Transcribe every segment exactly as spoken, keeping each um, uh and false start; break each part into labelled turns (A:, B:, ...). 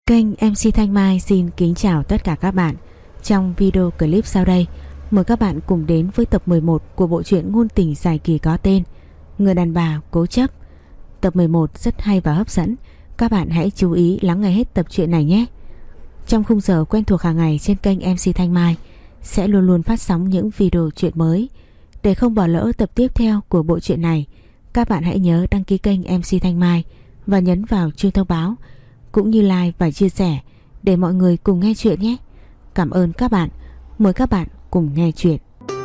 A: Kênh em xê Thanh Mai xin kính chào tất cả các bạn. Trong video clip sau đây, mời các bạn cùng đến với tập mười một của bộ truyện ngôn tình dài kỳ có tên Người đàn bà cố chấp. Tập mười một rất hay và hấp dẫn, các bạn hãy chú ý lắng nghe hết tập truyện này nhé. Trong khung giờ quen thuộc hàng ngày trên kênh em xê Thanh Mai sẽ luôn luôn phát sóng những video truyện mới. Để không bỏ lỡ tập tiếp theo của bộ truyện này, các bạn hãy nhớ đăng ký kênh em xê Thanh Mai và nhấn vào chuông thông báo, cũng như like và chia sẻ để mọi người cùng nghe chuyện nhé. Cảm ơn các bạn. Mời các bạn cùng nghe chuyện.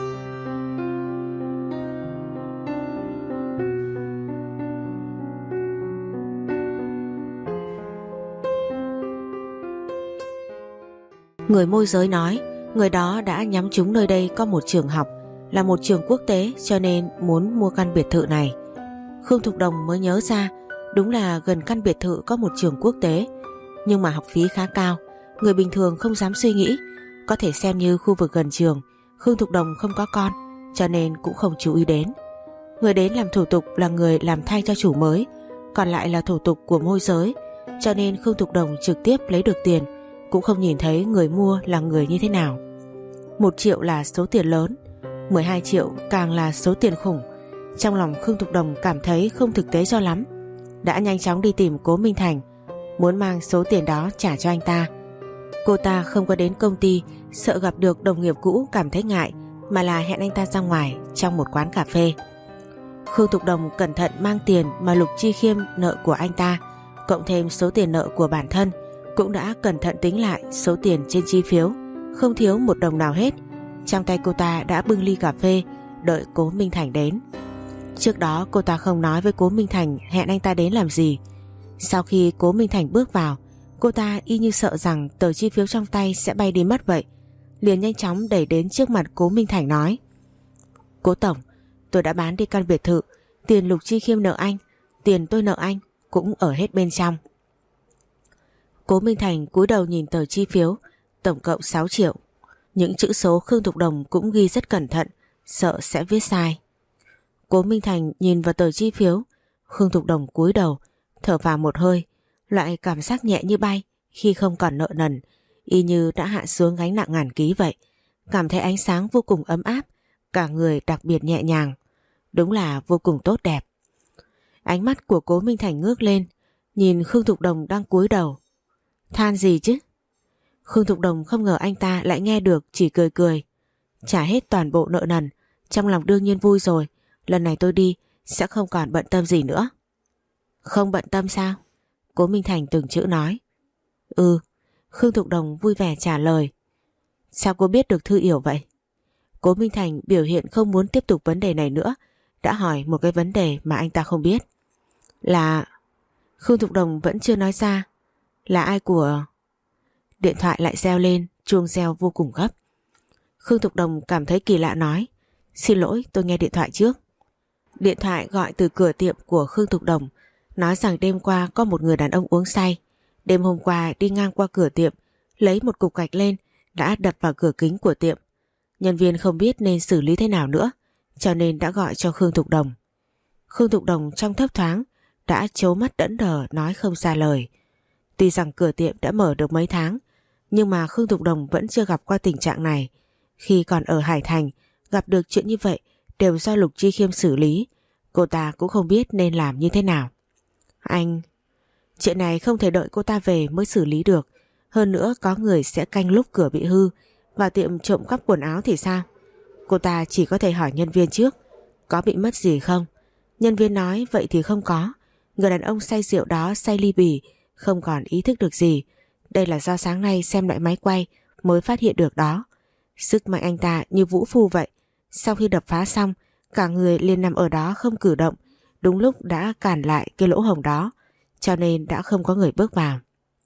A: Người môi giới nói người đó đã nhắm trúng nơi đây có một trường học, là một trường quốc tế, cho nên muốn mua căn biệt thự này. Khương Thục Đồng mới nhớ ra, đúng là gần căn biệt thự có một trường quốc tế, nhưng mà học phí khá cao, người bình thường không dám suy nghĩ. Có thể xem như khu vực gần trường, Khương Thục Đồng không có con, cho nên cũng không chú ý đến. Người đến làm thủ tục là người làm thay cho chủ mới, còn lại là thủ tục của môi giới, cho nên Khương Thục Đồng trực tiếp lấy được tiền, cũng không nhìn thấy người mua là người như thế nào. Một triệu là số tiền lớn, mười hai triệu càng là số tiền khủng. Trong lòng Khương Thục Đồng cảm thấy không thực tế cho lắm, đã nhanh chóng đi tìm Cố Minh Thành, muốn mang số tiền đó trả cho anh ta. Cô ta không có đến công ty, sợ gặp được đồng nghiệp cũ cảm thấy ngại, mà là hẹn anh ta ra ngoài trong một quán cà phê. Khương Thục Đồng cẩn thận mang tiền mà Lục Chi Khiêm nợ của anh ta, cộng thêm số tiền nợ của bản thân, cũng đã cẩn thận tính lại số tiền trên chi phiếu, không thiếu một đồng nào hết. Trong tay cô ta đã bưng ly cà phê đợi Cố Minh Thành đến. Trước đó cô ta không nói với Cố Minh Thành hẹn anh ta đến làm gì. Sau khi Cố Minh Thành bước vào, cô ta y như sợ rằng tờ chi phiếu trong tay sẽ bay đi mất vậy, liền nhanh chóng đẩy đến trước mặt Cố Minh Thành nói: Cố tổng, tôi đã bán đi căn biệt thự, tiền Lục Chi Khiêm nợ anh, tiền tôi nợ anh cũng ở hết bên trong. Cố Minh Thành cúi đầu nhìn tờ chi phiếu, tổng cộng sáu triệu. Những chữ số Khương Thục Đồng cũng ghi rất cẩn thận, sợ sẽ viết sai. Cố Minh Thành nhìn vào tờ chi phiếu, Khương Thục Đồng cúi đầu, thở vào một hơi, loại cảm giác nhẹ như bay khi không còn nợ nần, y như đã hạ xuống gánh nặng ngàn ký vậy. Cảm thấy ánh sáng vô cùng ấm áp, cả người đặc biệt nhẹ nhàng, đúng là vô cùng tốt đẹp. Ánh mắt của Cố Minh Thành ngước lên, nhìn Khương Thục Đồng đang cúi đầu. Than gì chứ? Khương Thục Đồng không ngờ anh ta lại nghe được, chỉ cười cười. Trả hết toàn bộ nợ nần, trong lòng đương nhiên vui rồi, lần này tôi đi sẽ không còn bận tâm gì nữa. Không bận tâm sao? Cố Minh Thành từng chữ nói. Ừ, Khương Thục Đồng vui vẻ trả lời. Sao cô biết được Thư Yểu vậy? Cố Minh Thành biểu hiện không muốn tiếp tục vấn đề này nữa, đã hỏi một cái vấn đề mà anh ta không biết. Là... Khương Thục Đồng vẫn chưa nói ra. Là ai của... Điện thoại lại reo lên, chuông reo vô cùng gấp. Khương Thục Đồng cảm thấy kỳ lạ nói: Xin lỗi, tôi nghe điện thoại trước. Điện thoại gọi từ cửa tiệm của Khương Thục Đồng, nói rằng đêm qua có một người đàn ông uống say, đêm hôm qua đi ngang qua cửa tiệm, lấy một cục gạch lên đã đập vào cửa kính của tiệm. Nhân viên không biết nên xử lý thế nào nữa, cho nên đã gọi cho Khương Thục Đồng. Khương Thục Đồng trong thấp thoáng đã trố mắt đẫn đờ, nói không ra lời. Tuy rằng cửa tiệm đã mở được mấy tháng, nhưng mà Khương Thục Đồng vẫn chưa gặp qua tình trạng này. Khi còn ở Hải Thành, gặp được chuyện như vậy đều do Lục Chi Khiêm xử lý, cô ta cũng không biết nên làm như thế nào. Anh... Chuyện này không thể đợi cô ta về mới xử lý được. Hơn nữa có người sẽ canh lúc cửa bị hư, vào tiệm trộm cắp quần áo thì sao? Cô ta chỉ có thể hỏi nhân viên trước, có bị mất gì không? Nhân viên nói vậy thì không có. Người đàn ông say rượu đó say ly bì, không còn ý thức được gì. Đây là do sáng nay xem lại máy quay mới phát hiện được đó. Sức mạnh anh ta như vũ phu vậy. Sau khi đập phá xong, cả người liền nằm ở đó không cử động, đúng lúc đã cản lại cái lỗ hổng đó, cho nên đã không có người bước vào.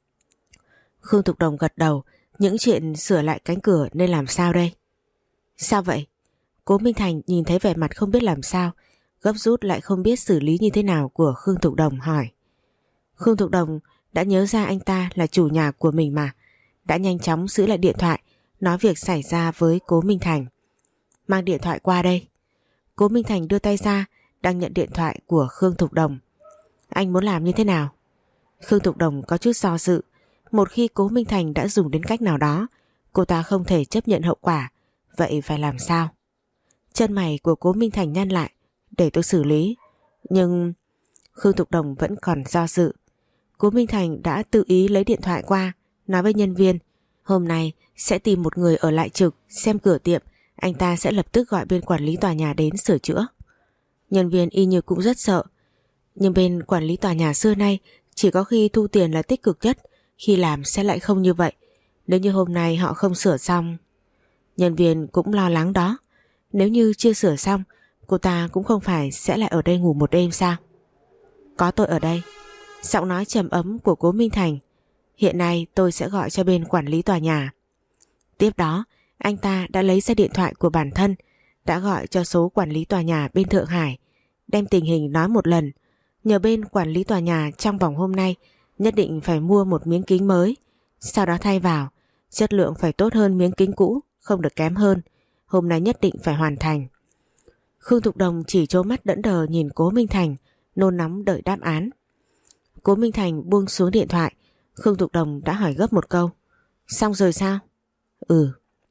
A: Khương Thục Đồng gật đầu. Những chuyện sửa lại cánh cửa nên làm sao đây? Sao vậy? Cố Minh Thành nhìn thấy vẻ mặt không biết làm sao, gấp rút lại không biết xử lý như thế nào của Khương Thục Đồng hỏi. Khương Thục Đồng đã nhớ ra anh ta là chủ nhà của mình mà, đã nhanh chóng giữ lại điện thoại, nói việc xảy ra với Cố Minh Thành. Mang điện thoại qua đây. Cố Minh Thành đưa tay ra, đang nhận điện thoại của Khương Thục Đồng. Anh muốn làm như thế nào? Khương Thục Đồng có chút do dự, Một khi Cố Minh Thành đã dùng đến cách nào đó, cô ta không thể chấp nhận hậu quả. Vậy phải làm sao? Chân mày của Cố Minh Thành nhăn lại. Để tôi xử lý. Nhưng Khương Thục Đồng vẫn còn do dự. Cố Minh Thành đã tự ý lấy điện thoại qua, nói với nhân viên hôm nay sẽ tìm một người ở lại trực xem cửa tiệm, anh ta sẽ lập tức gọi bên quản lý tòa nhà đến sửa chữa. Nhân viên y như cũng rất sợ, nhưng bên quản lý tòa nhà xưa nay chỉ có khi thu tiền là tích cực nhất, khi làm sẽ lại không như vậy. Nếu như hôm nay họ không sửa xong, nhân viên cũng lo lắng đó. Nếu như chưa sửa xong, cô ta cũng không phải sẽ lại ở đây ngủ một đêm sao? Có tôi ở đây. Giọng nói trầm ấm của Cố Minh Thành. Hiện nay tôi sẽ gọi cho bên quản lý tòa nhà. Tiếp đó, anh ta đã lấy ra điện thoại của bản thân, đã gọi cho số quản lý tòa nhà bên Thượng Hải, đem tình hình nói một lần, nhờ bên quản lý tòa nhà trong vòng hôm nay nhất định phải mua một miếng kính mới, sau đó thay vào, chất lượng phải tốt hơn miếng kính cũ, không được kém hơn, hôm nay nhất định phải hoàn thành. Khương Thục Đồng chỉ trố mắt đẫn đờ nhìn Cố Minh Thành, nôn nóng đợi đáp án. Cố Minh Thành buông xuống điện thoại. Khương Thục Đồng đã hỏi gấp một câu. Xong rồi sao? Ừ.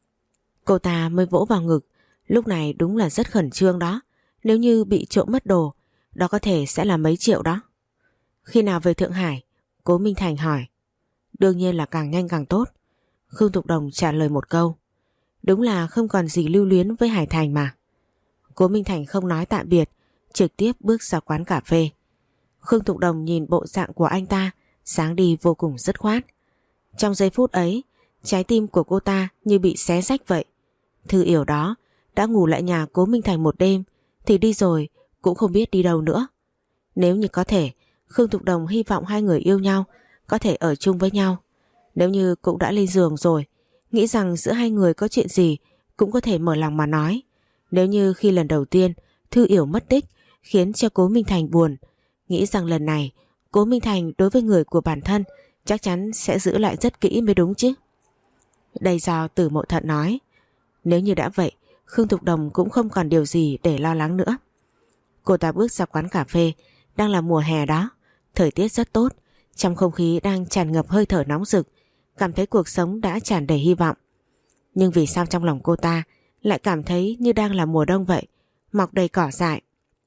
A: Cô ta mới vỗ vào ngực. Lúc này đúng là rất khẩn trương đó. Nếu như bị trộm mất đồ, đó có thể sẽ là mấy triệu đó. Khi nào về Thượng Hải? Cố Minh Thành hỏi. Đương nhiên là càng nhanh càng tốt. Khương Thục Đồng trả lời một câu. Đúng là không còn gì lưu luyến với Hải Thành mà. Cố Minh Thành không nói tạm biệt, trực tiếp bước ra quán cà phê. Khương Thục Đồng nhìn bộ dạng của anh ta, sáng đi vô cùng dứt khoát. Trong giây phút ấy, trái tim của cô ta như bị xé rách vậy. Thư Yểu đó đã ngủ lại nhà Cố Minh Thành một đêm, thì đi rồi cũng không biết đi đâu nữa. Nếu như có thể, Khương Thục Đồng hy vọng hai người yêu nhau có thể ở chung với nhau. Nếu như cũng đã lên giường rồi, nghĩ rằng giữa hai người có chuyện gì cũng có thể mở lòng mà nói. Nếu như khi lần đầu tiên Thư Yểu mất tích khiến cho Cố Minh Thành buồn, nghĩ rằng lần này Cố Minh Thành đối với người của bản thân chắc chắn sẽ giữ lại rất kỹ mới đúng chứ. Đây do Từ Mộ Thận nói. Nếu như đã vậy, Khương Thục Đồng cũng không còn điều gì để lo lắng nữa. Cô ta bước ra quán cà phê. Đang là mùa hè đó, thời tiết rất tốt, trong không khí đang tràn ngập hơi thở nóng rực, cảm thấy cuộc sống đã tràn đầy hy vọng. Nhưng vì sao trong lòng cô ta lại cảm thấy như đang là mùa đông vậy, mọc đầy cỏ dại.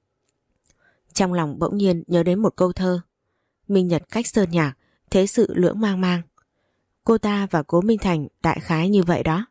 A: Trong lòng bỗng nhiên nhớ đến một câu thơ. Minh nhật cách sơn nhạc, thế sự lưỡng mang mang. Cô ta và Cố Minh Thành đại khái như vậy đó.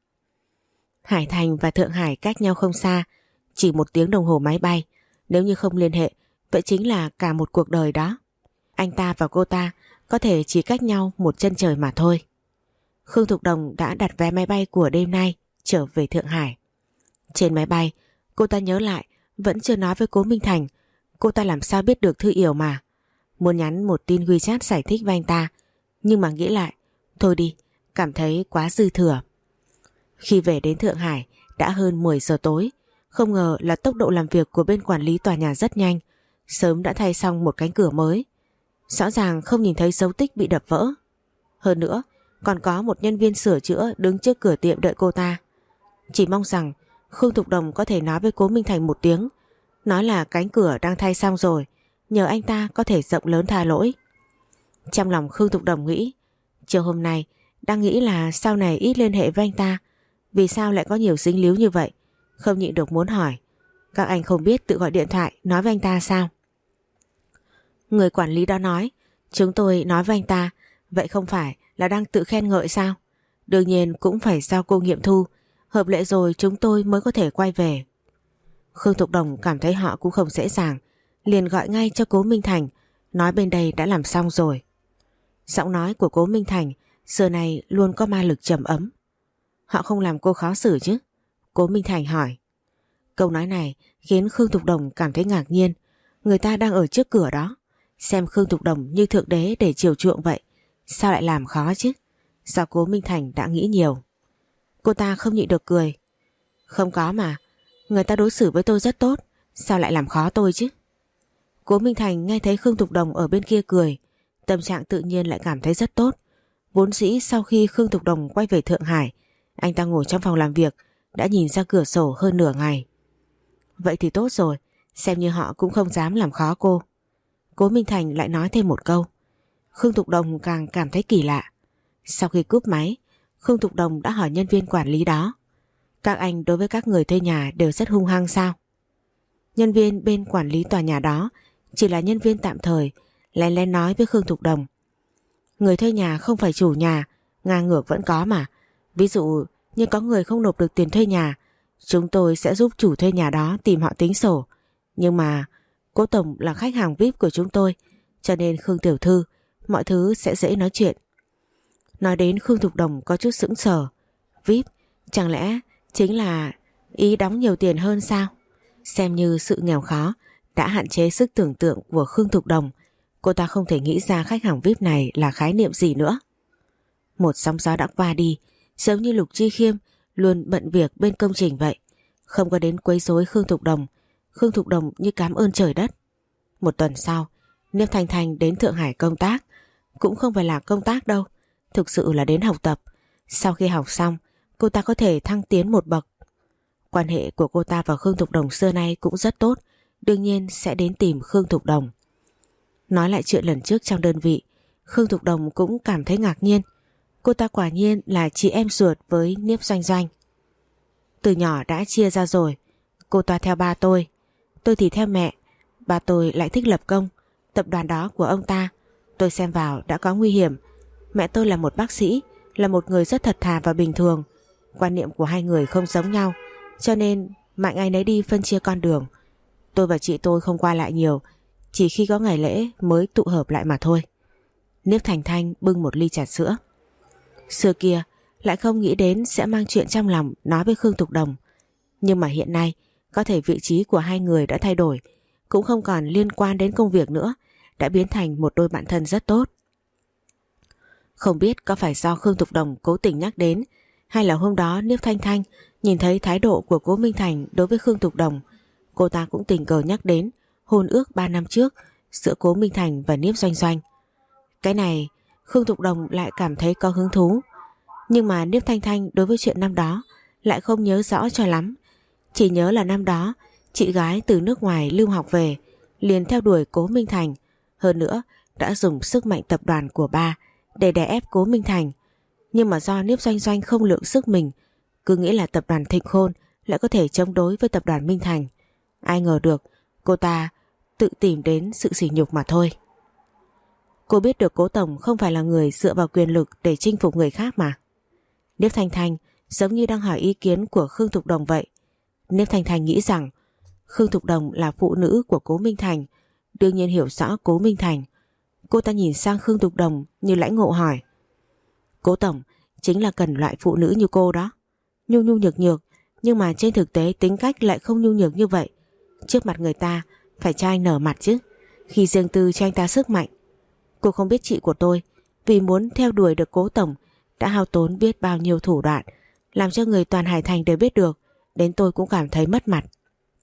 A: Hải Thành và Thượng Hải cách nhau không xa, chỉ một tiếng đồng hồ máy bay. Nếu như không liên hệ, vậy chính là cả một cuộc đời đó. Anh ta và cô ta có thể chỉ cách nhau một chân trời mà thôi. Khương Thục Đồng đã đặt vé máy bay của đêm nay trở về Thượng Hải. Trên máy bay, cô ta nhớ lại vẫn chưa nói với Cố Minh Thành. Cô ta làm sao biết được Thư Yểu mà. Muốn nhắn một tin WeChat giải thích với anh ta, nhưng mà nghĩ lại, thôi đi, cảm thấy quá dư thừa. Khi về đến Thượng Hải đã hơn mười giờ tối. Không ngờ là tốc độ làm việc của bên quản lý tòa nhà rất nhanh, sớm đã thay xong một cánh cửa mới. Rõ ràng không nhìn thấy dấu tích bị đập vỡ. Hơn nữa, còn có một nhân viên sửa chữa đứng trước cửa tiệm đợi cô ta. Chỉ mong rằng Khương Thục Đồng có thể nói với Cố Minh Thành một tiếng, nói là cánh cửa đang thay xong rồi, nhờ anh ta có thể rộng lớn tha lỗi. Trong lòng Khương Thục Đồng nghĩ, chiều hôm nay đang nghĩ là sau này ít liên hệ với anh ta, vì sao lại có nhiều dính líu như vậy. Không nhịn được muốn hỏi, các anh không biết tự gọi điện thoại nói với anh ta sao? Người quản lý đó nói, chúng tôi nói với anh ta, vậy không phải là đang tự khen ngợi sao? Đương nhiên cũng phải giao cô nghiệm thu, hợp lệ rồi chúng tôi mới có thể quay về. Khương Thục Đồng cảm thấy họ cũng không dễ dàng, liền gọi ngay cho Cố Minh Thành, nói bên đây đã làm xong rồi. Giọng nói của Cố Minh Thành xưa này luôn có ma lực trầm ấm. Họ không làm cô khó xử chứ? Cố Minh Thành hỏi. Câu nói này khiến Khương Thục Đồng cảm thấy ngạc nhiên. Người ta đang ở trước cửa đó, xem Khương Thục Đồng như thượng đế để chiều chuộng vậy, sao lại làm khó chứ? Sao Cố Minh Thành đã nghĩ nhiều? Cô ta không nhịn được cười. Không có mà, người ta đối xử với tôi rất tốt, sao lại làm khó tôi chứ? Cố Minh Thành nghe thấy Khương Thục Đồng ở bên kia cười, tâm trạng tự nhiên lại cảm thấy rất tốt. Vốn dĩ sau khi Khương Thục Đồng quay về Thượng Hải, anh ta ngồi trong phòng làm việc đã nhìn ra cửa sổ hơn nửa ngày. Vậy thì tốt rồi, xem như họ cũng không dám làm khó cô. Cố Minh Thành lại nói thêm một câu. Khương Thục Đồng càng cảm thấy kỳ lạ. Sau khi cúp máy, Khương Thục Đồng đã hỏi nhân viên quản lý đó: các anh đối với các người thuê nhà đều rất hung hăng sao? Nhân viên bên quản lý tòa nhà đó chỉ là nhân viên tạm thời, lén lén nói với Khương Thục Đồng: người thuê nhà không phải chủ nhà, ngang ngược vẫn có mà. Ví dụ như có người không nộp được tiền thuê nhà, chúng tôi sẽ giúp chủ thuê nhà đó tìm họ tính sổ. Nhưng mà Cố tổng là khách hàng vi ai pi của chúng tôi, cho nên Khương tiểu thư mọi thứ sẽ dễ nói chuyện. Nói đến Khương Thục Đồng có chút sững sờ. vi ai pi chẳng lẽ chính là ý đóng nhiều tiền hơn sao? Xem như sự nghèo khó đã hạn chế sức tưởng tượng của Khương Thục Đồng, cô ta không thể nghĩ ra khách hàng vi ai pi này là khái niệm gì nữa. Một sóng gió đã qua đi, giống như Lục Chi Khiêm luôn bận việc bên công trình vậy, không có đến quấy rối Khương Thục Đồng. Khương Thục Đồng như cảm ơn trời đất. Một tuần sau, Niếp Thanh Thanh đến Thượng Hải công tác. Cũng không phải là công tác đâu, thực sự là đến học tập. Sau khi học xong, cô ta có thể thăng tiến một bậc. Quan hệ của cô ta và Khương Thục Đồng xưa nay cũng rất tốt, đương nhiên sẽ đến tìm Khương Thục Đồng. Nói lại chuyện lần trước trong đơn vị, Khương Thục Đồng cũng cảm thấy ngạc nhiên. Cô ta quả nhiên là chị em ruột với Niếp Doanh Doanh. Từ nhỏ đã chia ra rồi, cô ta theo ba tôi, tôi thì theo mẹ. Ba tôi lại thích lập công, tập đoàn đó của ông ta tôi xem vào đã có nguy hiểm. Mẹ tôi là một bác sĩ, là một người rất thật thà và bình thường. Quan niệm của hai người không giống nhau, cho nên mạnh ai nấy đi phân chia con đường. Tôi và chị tôi không qua lại nhiều, chỉ khi có ngày lễ mới tụ hợp lại mà thôi. Niếp Thành Thanh bưng một ly trà sữa. Xưa kia lại không nghĩ đến sẽ mang chuyện trong lòng nói với Khương Thục Đồng. Nhưng mà hiện nay có thể vị trí của hai người đã thay đổi, cũng không còn liên quan đến công việc nữa, đã biến thành một đôi bạn thân rất tốt. Không biết có phải do Khương Thục Đồng cố tình nhắc đến, hay là hôm đó Niếp Thanh Thanh nhìn thấy thái độ của Cố Minh Thành đối với Khương Thục Đồng, cô ta cũng tình cờ nhắc đến hôn ước ba năm trước giữa Cố Minh Thành và Niếp Doanh Doanh. Cái này Khương Thục Đồng lại cảm thấy có hứng thú. Nhưng mà Niếp Thanh Thanh đối với chuyện năm đó lại không nhớ rõ cho lắm. Chỉ nhớ là năm đó chị gái từ nước ngoài lưu học về, liền theo đuổi Cố Minh Thành. Hơn nữa đã dùng sức mạnh tập đoàn của ba để đè ép Cố Minh Thành. Nhưng mà do Niếp Doanh Doanh không lượng sức mình, cứ nghĩ là tập đoàn Thịnh Khôn lại có thể chống đối với tập đoàn Minh Thành. Ai ngờ được cô ta tự tìm đến sự sỉ nhục mà thôi. Cô biết được Cố tổng không phải là người dựa vào quyền lực để chinh phục người khác mà. Niếp Thanh Thanh giống như đang hỏi ý kiến của Khương Thục Đồng vậy. Niếp Thanh Thanh nghĩ rằng Khương Thục Đồng là phụ nữ của Cố Minh Thành, đương nhiên hiểu rõ Cố Minh Thành. Cô ta nhìn sang Khương Thục Đồng như lãnh ngộ hỏi: Cố tổng chính là cần loại phụ nữ như cô đó, nhu nhu nhược nhược, nhưng mà trên thực tế tính cách lại không nhu nhược như vậy. Trước mặt người ta phải cho anh nở mặt chứ, khi riêng tư cho anh ta sức mạnh. Cô không biết chị của tôi vì muốn theo đuổi được Cố tổng đã hao tốn biết bao nhiêu thủ đoạn, làm cho người toàn Hải Thành đều biết được, đến tôi cũng cảm thấy mất mặt.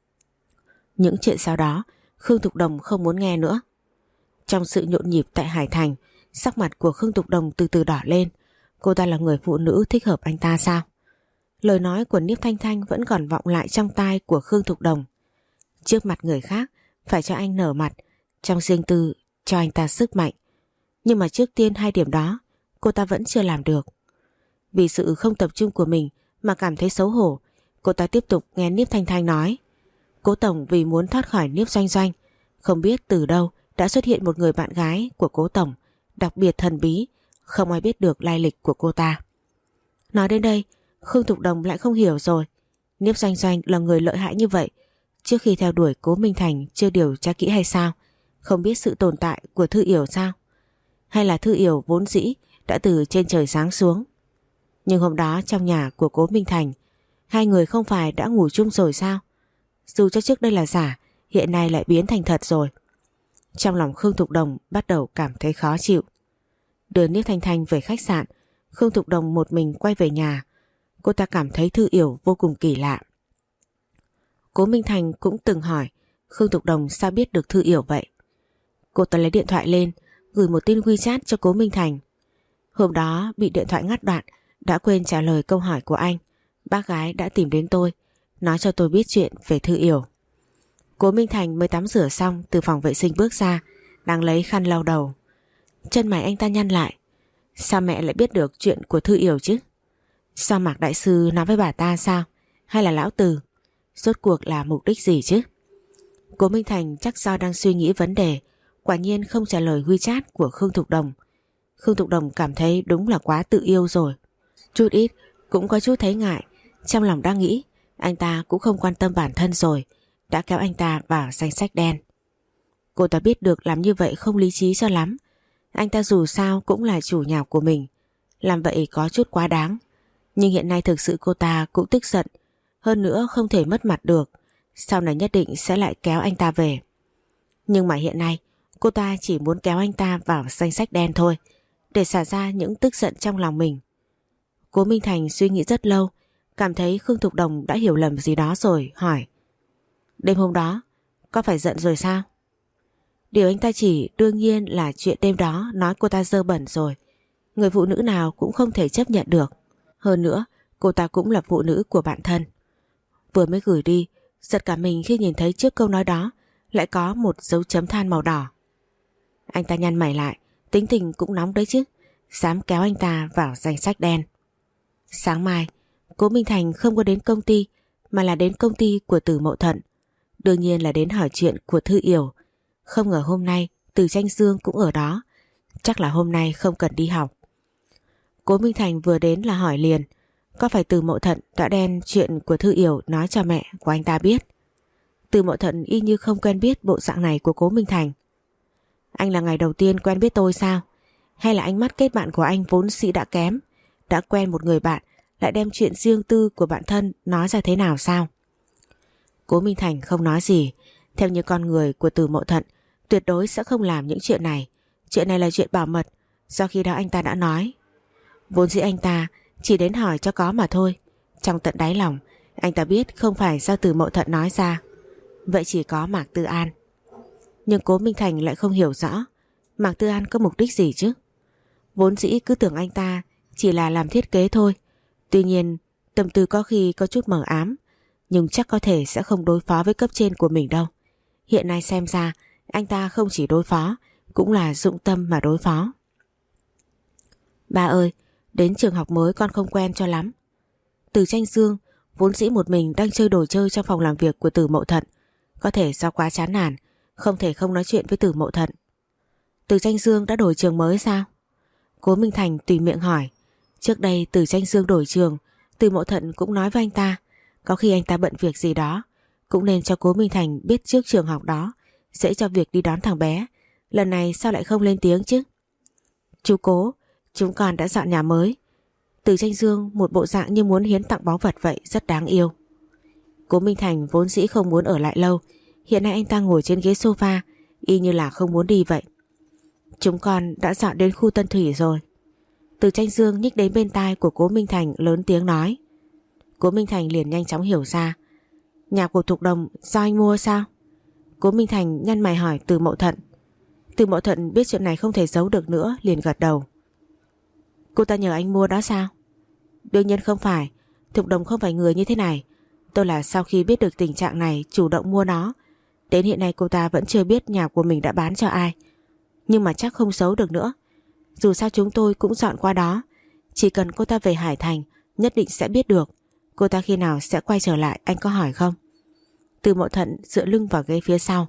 A: Những chuyện sau đó Khương Thục Đồng không muốn nghe nữa. Trong sự nhộn nhịp tại Hải Thành, sắc mặt của Khương Thục Đồng từ từ đỏ lên. Cô ta là người phụ nữ thích hợp anh ta sao? Lời nói của Niếp Thanh Thanh vẫn còn vọng lại trong tai của Khương Thục Đồng. Trước mặt người khác phải cho anh nở mặt, trong riêng tư cho anh ta sức mạnh. Nhưng mà trước tiên hai điểm đó cô ta vẫn chưa làm được. Vì sự không tập trung của mình mà cảm thấy xấu hổ, cô ta tiếp tục nghe Niếp Thanh Thanh nói: Cố tổng vì muốn thoát khỏi Niếp Doanh Doanh, không biết từ đâu đã xuất hiện một người bạn gái của Cố tổng, đặc biệt thần bí, không ai biết được lai lịch của cô ta. Nói đến đây, Khương Thục Đồng lại không hiểu rồi. Niếp Doanh Doanh là người lợi hại như vậy, trước khi theo đuổi Cố Minh Thành chưa điều tra kỹ hay sao? Không biết sự tồn tại của Thư Yểu sao? Hay là Thư Yểu vốn dĩ đã từ trên trời giáng xuống? Nhưng hôm đó trong nhà của Cố Minh Thành, hai người không phải đã ngủ chung rồi sao? Dù cho trước đây là giả, hiện nay lại biến thành thật rồi. Trong lòng Khương Thục Đồng bắt đầu cảm thấy khó chịu. Đưa Niếp Thanh Thanh về khách sạn, Khương Thục Đồng một mình quay về nhà. Cô ta cảm thấy Thư Yểu vô cùng kỳ lạ. Cố Minh Thành cũng từng hỏi Khương Thục Đồng sao biết được Thư Yểu vậy. Cô ta lấy điện thoại lên, gửi một tin WeChat cho Cố Minh Thành. Hôm đó bị điện thoại ngắt đoạn, đã quên trả lời câu hỏi của anh. Bác gái đã tìm đến tôi, nói cho tôi biết chuyện về Thư Yểu. Cố Minh Thành mới tắm rửa xong từ phòng vệ sinh bước ra, đang lấy khăn lau đầu. Chân mày anh ta nhăn lại. Sao mẹ lại biết được chuyện của Thư Yểu chứ? Sao Mạc đại sư nói với bà ta sao? Hay là lão Từ? Rốt cuộc là mục đích gì chứ? Cố Minh Thành chắc do đang suy nghĩ vấn đề, quả nhiên không trả lời WeChat của Khương Thục Đồng. Khương Thục Đồng cảm thấy đúng là quá tự yêu rồi. Chút ít cũng có chút thấy ngại. Trong lòng đang nghĩ anh ta cũng không quan tâm bản thân rồi, đã kéo anh ta vào danh sách đen. Cô ta biết được làm như vậy không lý trí cho lắm. Anh ta dù sao cũng là chủ nhà của mình, làm vậy có chút quá đáng. Nhưng hiện nay thực sự cô ta cũng tức giận, hơn nữa không thể mất mặt được. Sau này nhất định sẽ lại kéo anh ta về. Nhưng mà hiện nay cô ta chỉ muốn kéo anh ta vào danh sách đen thôi, để xả ra những tức giận trong lòng mình. Cố Minh Thành suy nghĩ rất lâu, cảm thấy Khương Thục Đồng đã hiểu lầm gì đó rồi, hỏi: Đêm hôm đó có phải giận rồi sao? Điều anh ta chỉ đương nhiên là chuyện đêm đó nói cô ta dơ bẩn rồi. Người phụ nữ nào cũng không thể chấp nhận được. Hơn nữa cô ta cũng là phụ nữ của bạn thân. Vừa mới gửi đi, giật cả mình khi nhìn thấy trước câu nói đó lại có một dấu chấm than màu đỏ. Anh ta nhăn mày lại, tính tình cũng nóng đấy chứ, dám kéo anh ta vào danh sách đen. Sáng mai Cố Minh Thành không có đến công ty, mà là đến công ty của Từ Mậu Thận. Đương nhiên là đến hỏi chuyện của Thư Yểu. Không ngờ hôm nay Từ Tranh Dương cũng ở đó. Chắc là hôm nay không cần đi học. Cố Minh Thành vừa đến là hỏi liền: Có phải Từ Mậu Thận đã đem chuyện của Thư Yểu nói cho mẹ của anh ta biết? Từ Mậu Thận y như không quen biết bộ dạng này của Cố Minh Thành. Anh là ngày đầu tiên quen biết tôi sao? Hay là ánh mắt kết bạn của anh vốn dĩ đã kém, đã quen một người bạn lại đem chuyện riêng tư của bạn thân nói ra thế nào sao? Cố Minh Thành không nói gì. Theo như con người của Từ Mậu Thận, tuyệt đối sẽ không làm những chuyện này. Chuyện này là chuyện bảo mật, do khi đó anh ta đã nói. Vốn dĩ anh ta chỉ đến hỏi cho có mà thôi. Trong tận đáy lòng anh ta biết không phải do Từ Mậu Thận nói ra. Vậy chỉ có Mạc Tư An. Nhưng Cố Minh Thành lại không hiểu rõ Mạc Tư An có mục đích gì chứ. Vốn dĩ cứ tưởng anh ta chỉ là làm thiết kế thôi. Tuy nhiên tâm tư có khi có chút mờ ám, nhưng chắc có thể sẽ không đối phó với cấp trên của mình đâu. Hiện nay xem ra anh ta không chỉ đối phó, cũng là dụng tâm mà đối phó. Ba ơi, đến trường học mới con không quen cho lắm. Từ Tranh Dương vốn dĩ một mình đang chơi đồ chơi trong phòng làm việc của Từ Mậu Thận. Có thể do quá chán nản, không thể không nói chuyện với Từ Mậu Thận. Từ Tranh Dương đã đổi trường mới sao? Cố Minh Thành tùy miệng hỏi. Trước đây Từ Tranh Dương đổi trường, Từ Mậu Thận cũng nói với anh ta, có khi anh ta bận việc gì đó, cũng nên cho Cố Minh Thành biết trước trường học đó, dễ cho việc đi đón thằng bé. Lần này sao lại không lên tiếng chứ? Chú Cố, chúng con đã dọn nhà mới. Từ Tranh Dương một bộ dạng như muốn hiến tặng báu vật vậy, rất đáng yêu. Cố Minh Thành vốn dĩ không muốn ở lại lâu. Hiện nay anh ta ngồi trên ghế sofa, y như là không muốn đi vậy. Chúng con đã dọn đến khu Tân Thủy rồi. Từ Tranh Dương nhích đến bên tai của Cố Minh Thành lớn tiếng nói. Cố Minh Thành liền nhanh chóng hiểu ra. Nhà của Thục Đồng do anh mua sao? Cố Minh Thành nhăn mày hỏi Từ Mậu Thận. Từ Mậu Thận biết chuyện này không thể giấu được nữa, liền gật đầu. Cô ta nhờ anh mua đó sao? Đương nhiên không phải. Thục Đồng không phải người như thế này. Tôi là sau khi biết được tình trạng này chủ động mua nó. Đến hiện nay cô ta vẫn chưa biết nhà của mình đã bán cho ai. Nhưng mà chắc không giấu được nữa. Dù sao chúng tôi cũng dọn qua đó. Chỉ cần cô ta về Hải Thành nhất định sẽ biết được. Cô ta khi nào sẽ quay trở lại, anh có hỏi không? Từ Mậu Thận dựa lưng vào ghế phía sau.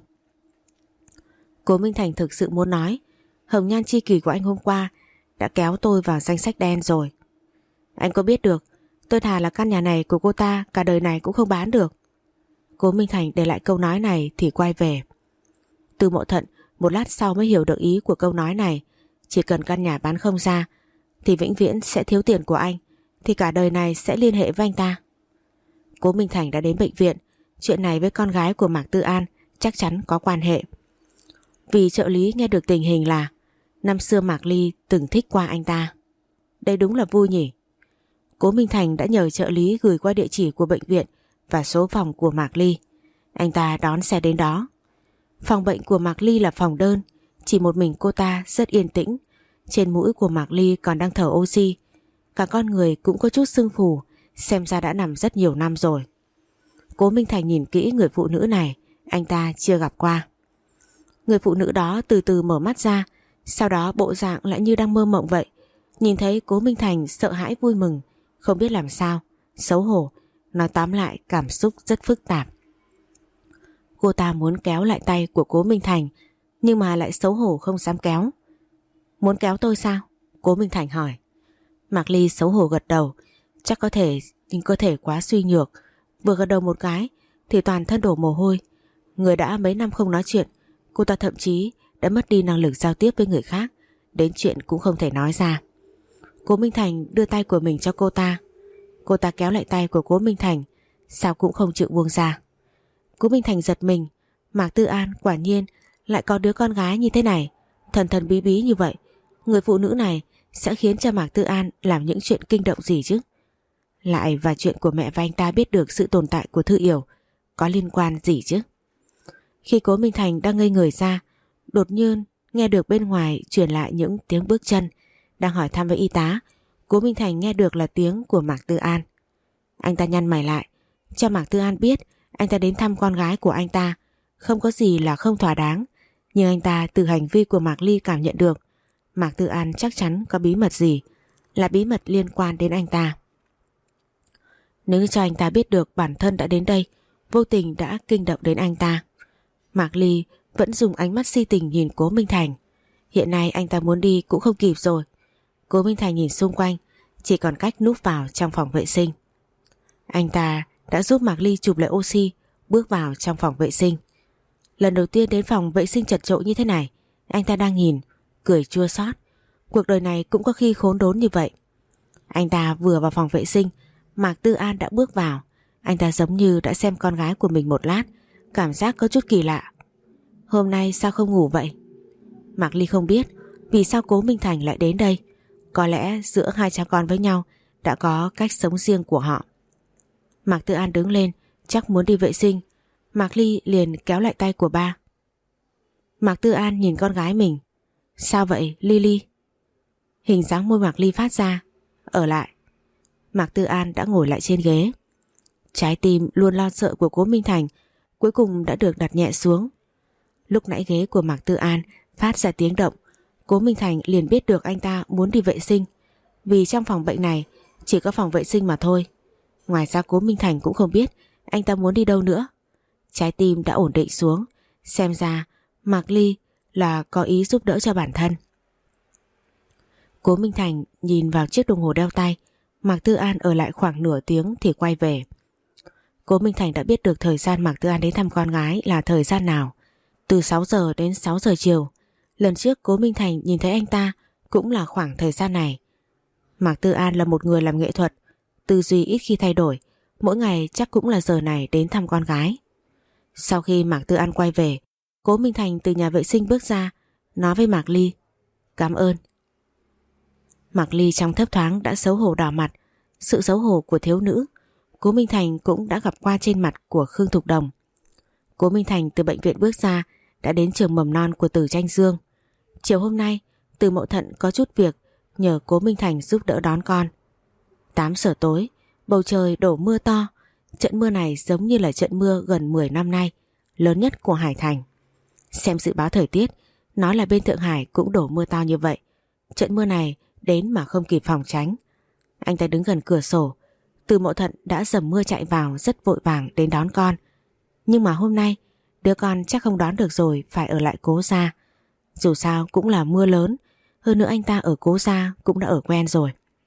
A: Cố Minh Thành thực sự muốn nói, hồng nhan chi kỷ của anh hôm qua đã kéo tôi vào danh sách đen rồi. Anh có biết được, tôi thà là căn nhà này của cô ta cả đời này cũng không bán được. Cố Minh Thành để lại câu nói này thì quay về. Từ Mậu Thận một lát sau mới hiểu được ý của câu nói này. Chỉ cần căn nhà bán không ra thì vĩnh viễn sẽ thiếu tiền của anh, thì cả đời này sẽ liên hệ với anh ta. Cố Minh Thành đã đến bệnh viện. Chuyện này với con gái của Mạc Tư An chắc chắn có quan hệ. Vì trợ lý nghe được tình hình là năm xưa Mạc Ly từng thích qua anh ta. Đây đúng là vui nhỉ. Cố Minh Thành đã nhờ trợ lý gửi qua địa chỉ của bệnh viện và số phòng của Mạc Ly. Anh ta đón xe đến đó. Phòng bệnh của Mạc Ly là phòng đơn, chỉ một mình cô ta, rất yên tĩnh. Trên mũi của Mạc Ly còn đang thở oxy. Cả con người cũng có chút sưng phù, xem ra đã nằm rất nhiều năm rồi. Cố Minh Thành nhìn kỹ người phụ nữ này, anh ta chưa gặp qua. Người phụ nữ đó từ từ mở mắt ra, sau đó bộ dạng lại như đang mơ mộng vậy. Nhìn thấy Cố Minh Thành sợ hãi vui mừng, không biết làm sao, xấu hổ, nói tóm lại cảm xúc rất phức tạp. Cô ta muốn kéo lại tay của Cố Minh Thành, nhưng mà lại xấu hổ không dám kéo. Muốn kéo tôi sao? Cố Minh Thành hỏi. Mạc Ly xấu hổ gật đầu. Chắc có thể, nhưng cơ thể quá suy nhược, vừa gật đầu một cái thì toàn thân đổ mồ hôi. Người đã mấy năm không nói chuyện, cô ta thậm chí đã mất đi năng lực giao tiếp với người khác, đến chuyện cũng không thể nói ra. Cố Minh Thành đưa tay của mình cho cô ta. Cô ta kéo lại tay của Cố Minh Thành, sao cũng không chịu buông ra. Cố Minh Thành giật mình, Mạc Tư An quả nhiên lại có đứa con gái như thế này, thần thần bí bí như vậy. Người phụ nữ này sẽ khiến cho Mạc Tư An làm những chuyện kinh động gì chứ? Lại và chuyện của mẹ và anh ta biết được sự tồn tại của Thư Yểu có liên quan gì chứ? Khi Cố Minh Thành đang ngây người ra, đột nhiên nghe được bên ngoài truyền lại những tiếng bước chân. Đang hỏi thăm với y tá, Cố Minh Thành nghe được là tiếng của Mạc Tư An. Anh ta nhăn mày lại, cho Mạc Tư An biết anh ta đến thăm con gái của anh ta, không có gì là không thỏa đáng. Nhưng anh ta từ hành vi của Mạc Ly cảm nhận được Mạc Tư An chắc chắn có bí mật gì, là bí mật liên quan đến anh ta. Nếu như cho anh ta biết được bản thân đã đến đây, vô tình đã kinh động đến anh ta. Mạc Ly vẫn dùng ánh mắt si tình nhìn Cố Minh Thành. Hiện nay anh ta muốn đi cũng không kịp rồi. Cố Minh Thành nhìn xung quanh, chỉ còn cách núp vào trong phòng vệ sinh. Anh ta đã giúp Mạc Ly chụp lại oxy, bước vào trong phòng vệ sinh. Lần đầu tiên đến phòng vệ sinh chật chội như thế này, anh ta đang nhìn, cười chua xót. Cuộc đời này cũng có khi khốn đốn như vậy. Anh ta vừa vào phòng vệ sinh, Mạc Tư An đã bước vào. Anh ta giống như đã xem con gái của mình một lát, cảm giác có chút kỳ lạ. Hôm nay sao không ngủ vậy? Mạc Ly không biết vì sao Cố Minh Thành lại đến đây. Có lẽ giữa hai cha con với nhau đã có cách sống riêng của họ. Mạc Tư An đứng lên, chắc muốn đi vệ sinh. Mạc Ly liền kéo lại tay của ba. Mạc Tư An nhìn con gái mình. Sao vậy Ly Ly? Hình dáng môi Mạc Ly phát ra. Ở lại. Mạc Tư An đã ngồi lại trên ghế. Trái tim luôn lo sợ của Cố Minh Thành cuối cùng đã được đặt nhẹ xuống. Lúc nãy ghế của Mạc Tư An phát ra tiếng động, Cố Minh Thành liền biết được anh ta muốn đi vệ sinh, vì trong phòng bệnh này chỉ có phòng vệ sinh mà thôi. Ngoài ra Cố Minh Thành cũng không biết anh ta muốn đi đâu nữa. Trái tim đã ổn định xuống, xem ra Mạc Ly là có ý giúp đỡ cho bản thân. Cố Minh Thành nhìn vào chiếc đồng hồ đeo tay. Mạc Tư An ở lại khoảng nửa tiếng thì quay về. Cố Minh Thành đã biết được thời gian Mạc Tư An đến thăm con gái là thời gian nào. Từ sáu giờ đến sáu giờ chiều. Lần trước Cố Minh Thành nhìn thấy anh ta cũng là khoảng thời gian này. Mạc Tư An là một người làm nghệ thuật, tư duy ít khi thay đổi, mỗi ngày chắc cũng là giờ này đến thăm con gái. Sau khi Mạc Tư An quay về, Cố Minh Thành từ nhà vệ sinh bước ra, nói với Mạc Ly, cảm ơn. Mạc Ly trong thấp thoáng đã xấu hổ đỏ mặt. Sự xấu hổ của thiếu nữ Cố Minh Thành cũng đã gặp qua trên mặt của Khương Thục Đồng. Cố Minh Thành từ bệnh viện bước ra, đã đến trường mầm non của Từ Tranh Dương. Chiều hôm nay Từ Mậu Thận có chút việc, nhờ Cố Minh Thành giúp đỡ đón con. Tám giờ tối, bầu trời đổ mưa to. Trận mưa này giống như là trận mưa gần mười năm nay, lớn nhất của Hải Thành. Xem dự báo thời tiết, nói là bên Thượng Hải cũng đổ mưa to như vậy. Trận mưa này đến mà không kịp phòng tránh. Anh ta đứng gần cửa sổ. Từ Mậu Thận đã dầm mưa chạy vào rất vội vàng đến đón con. Nhưng mà hôm nay đứa con chắc không đón được rồi, phải ở lại Cố gia. Dù sao cũng là mưa lớn, hơn nữa anh ta ở Cố gia cũng đã ở quen rồi.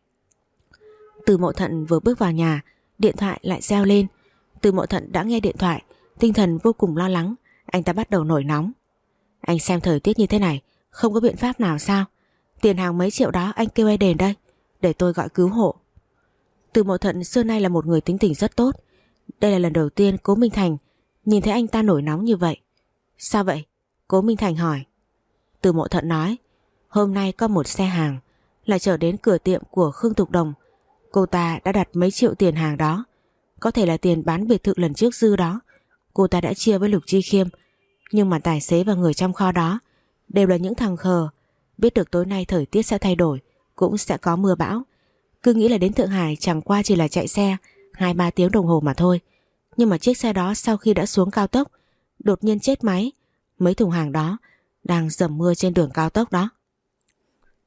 A: Từ Mậu Thận vừa bước vào nhà, điện thoại lại reo lên. Từ Mậu Thận đã nghe điện thoại, tinh thần vô cùng lo lắng. Anh ta bắt đầu nổi nóng. Anh xem thời tiết như thế này, không có biện pháp nào sao? Tiền hàng mấy triệu đó anh kêu ai đền đây, để tôi gọi cứu hộ. Từ Mậu Thận xưa nay là một người tính tình rất tốt. Đây là lần đầu tiên Cố Minh Thành nhìn thấy anh ta nổi nóng như vậy. Sao vậy? Cố Minh Thành hỏi. Từ Mậu Thận nói, hôm nay có một xe hàng lại chở đến cửa tiệm của Khương Thục Đồng. Cô ta đã đặt mấy triệu tiền hàng đó, có thể là tiền bán biệt thự lần trước dư đó. Cô ta đã chia với Lục Chi Khiêm, nhưng mà tài xế và người trong kho đó đều là những thằng khờ. Biết được tối nay thời tiết sẽ thay đổi, cũng sẽ có mưa bão, cứ nghĩ là đến Thượng Hải chẳng qua chỉ là chạy xe hai ba tiếng đồng hồ mà thôi. Nhưng mà chiếc xe đó sau khi đã xuống cao tốc đột nhiên chết máy. Mấy thùng hàng đó đang dầm mưa trên đường cao tốc đó.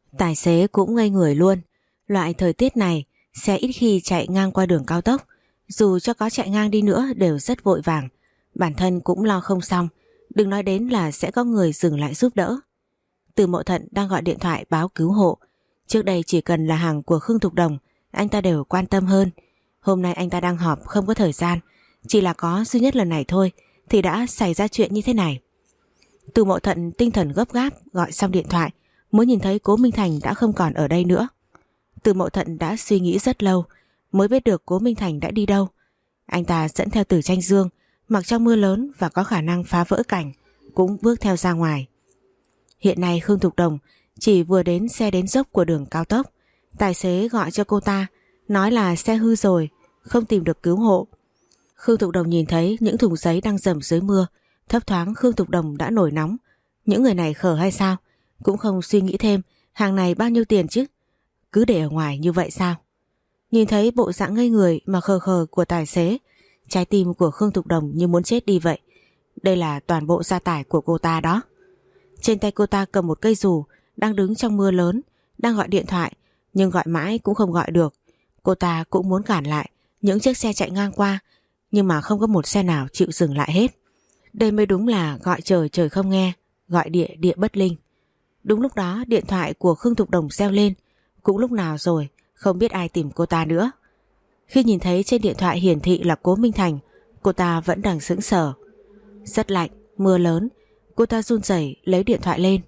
A: Tài xế cũng ngây người luôn. Loại thời tiết này xe ít khi chạy ngang qua đường cao tốc, dù cho có chạy ngang đi nữa đều rất vội vàng. Bản thân cũng lo không xong, đừng nói đến là sẽ có người dừng lại giúp đỡ. Từ Mộ Thận đang gọi điện thoại báo cứu hộ. Trước đây chỉ cần là hàng của Khương Thục Đồng, anh ta đều quan tâm hơn. Hôm nay anh ta đang họp không có thời gian, chỉ là có duy nhất lần này thôi thì đã xảy ra chuyện như thế này. Từ Mộ Thận tinh thần gấp gáp gọi xong điện thoại, mới nhìn thấy Cố Minh Thành đã không còn ở đây nữa. Từ Mộ Thận đã suy nghĩ rất lâu mới biết được Cố Minh Thành đã đi đâu. Anh ta dẫn theo Từ Tranh Dương, mặc trong mưa lớn và có khả năng phá vỡ cảnh, cũng bước theo ra ngoài. Hiện nay Khương Thục Đồng chỉ vừa đến xe đến dốc của đường cao tốc. Tài xế gọi cho cô ta, nói là xe hư rồi, không tìm được cứu hộ. Khương Thục Đồng nhìn thấy những thùng giấy đang dầm dưới mưa, thấp thoáng Khương Thục Đồng đã nổi nóng. Những người này khờ hay sao? Cũng không suy nghĩ thêm hàng này bao nhiêu tiền chứ, cứ để ở ngoài như vậy sao? Nhìn thấy bộ dạng ngây người mà khờ khờ của tài xế, trái tim của Khương Thục Đồng như muốn chết đi vậy. Đây là toàn bộ gia tài của cô ta đó. Trên tay cô ta cầm một cây dù, đang đứng trong mưa lớn, đang gọi điện thoại, nhưng gọi mãi cũng không gọi được. Cô ta cũng muốn cản lại những chiếc xe chạy ngang qua, nhưng mà không có một xe nào chịu dừng lại hết. Đây mới đúng là gọi trời trời không nghe, gọi địa địa bất linh. Đúng lúc đó điện thoại của Khương Thục Đồng reo lên. Cũng lúc nào rồi, không biết ai tìm cô ta nữa. Khi nhìn thấy trên điện thoại hiển thị là Cố Minh Thành, cô ta vẫn đang sững sờ. Rất lạnh, mưa lớn, cô ta run rẩy lấy điện thoại lên.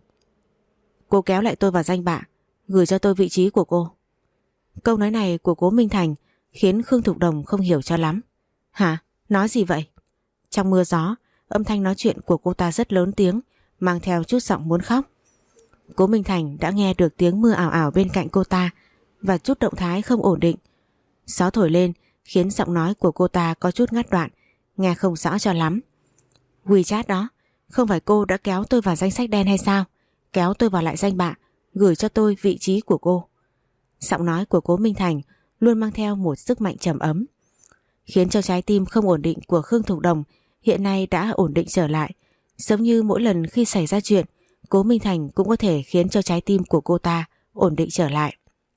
A: Cô kéo lại tôi vào danh bạ, gửi cho tôi vị trí của cô. Câu nói này của Cố Minh Thành khiến Khương Thục Đồng không hiểu cho lắm. Hả? Nói gì vậy? Trong mưa gió, âm thanh nói chuyện của cô ta rất lớn tiếng, mang theo chút giọng muốn khóc. Cố Minh Thành đã nghe được tiếng mưa ảo ảo bên cạnh cô ta và chút động thái không ổn định. Gió thổi lên khiến giọng nói của cô ta có chút ngắt đoạn, nghe không rõ cho lắm. WeChat đó, không phải cô đã kéo tôi vào danh sách đen hay sao? Kéo tôi vào lại danh bạ, gửi cho tôi vị trí của cô. Giọng nói của Cố Minh Thành luôn mang theo một sức mạnh trầm ấm, khiến cho trái tim không ổn định của Khương Thục Đồng hiện nay đã ổn định trở lại. Giống như mỗi lần khi xảy ra chuyện, Cố Minh Thành cũng có thể khiến cho trái tim của cô ta ổn định trở lại.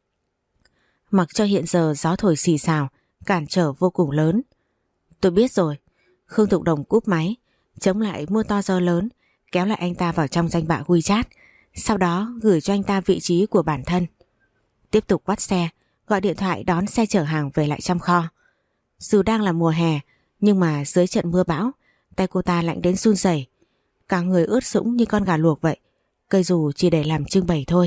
A: Mặc cho hiện giờ gió thổi xì xào, cản trở vô cùng lớn. Tôi biết rồi. Khương Thục Đồng cúp máy, chống lại mưa to gió lớn, kéo lại anh ta vào trong danh bạ WeChat, sau đó gửi cho anh ta vị trí của bản thân. Tiếp tục bắt xe, gọi điện thoại đón xe chở hàng về lại trong kho. Dù đang là mùa hè, nhưng mà dưới trận mưa bão, tay cô ta lạnh đến run rẩy, cả người ướt sũng như con gà luộc vậy. Cây dù chỉ để làm trưng bày thôi.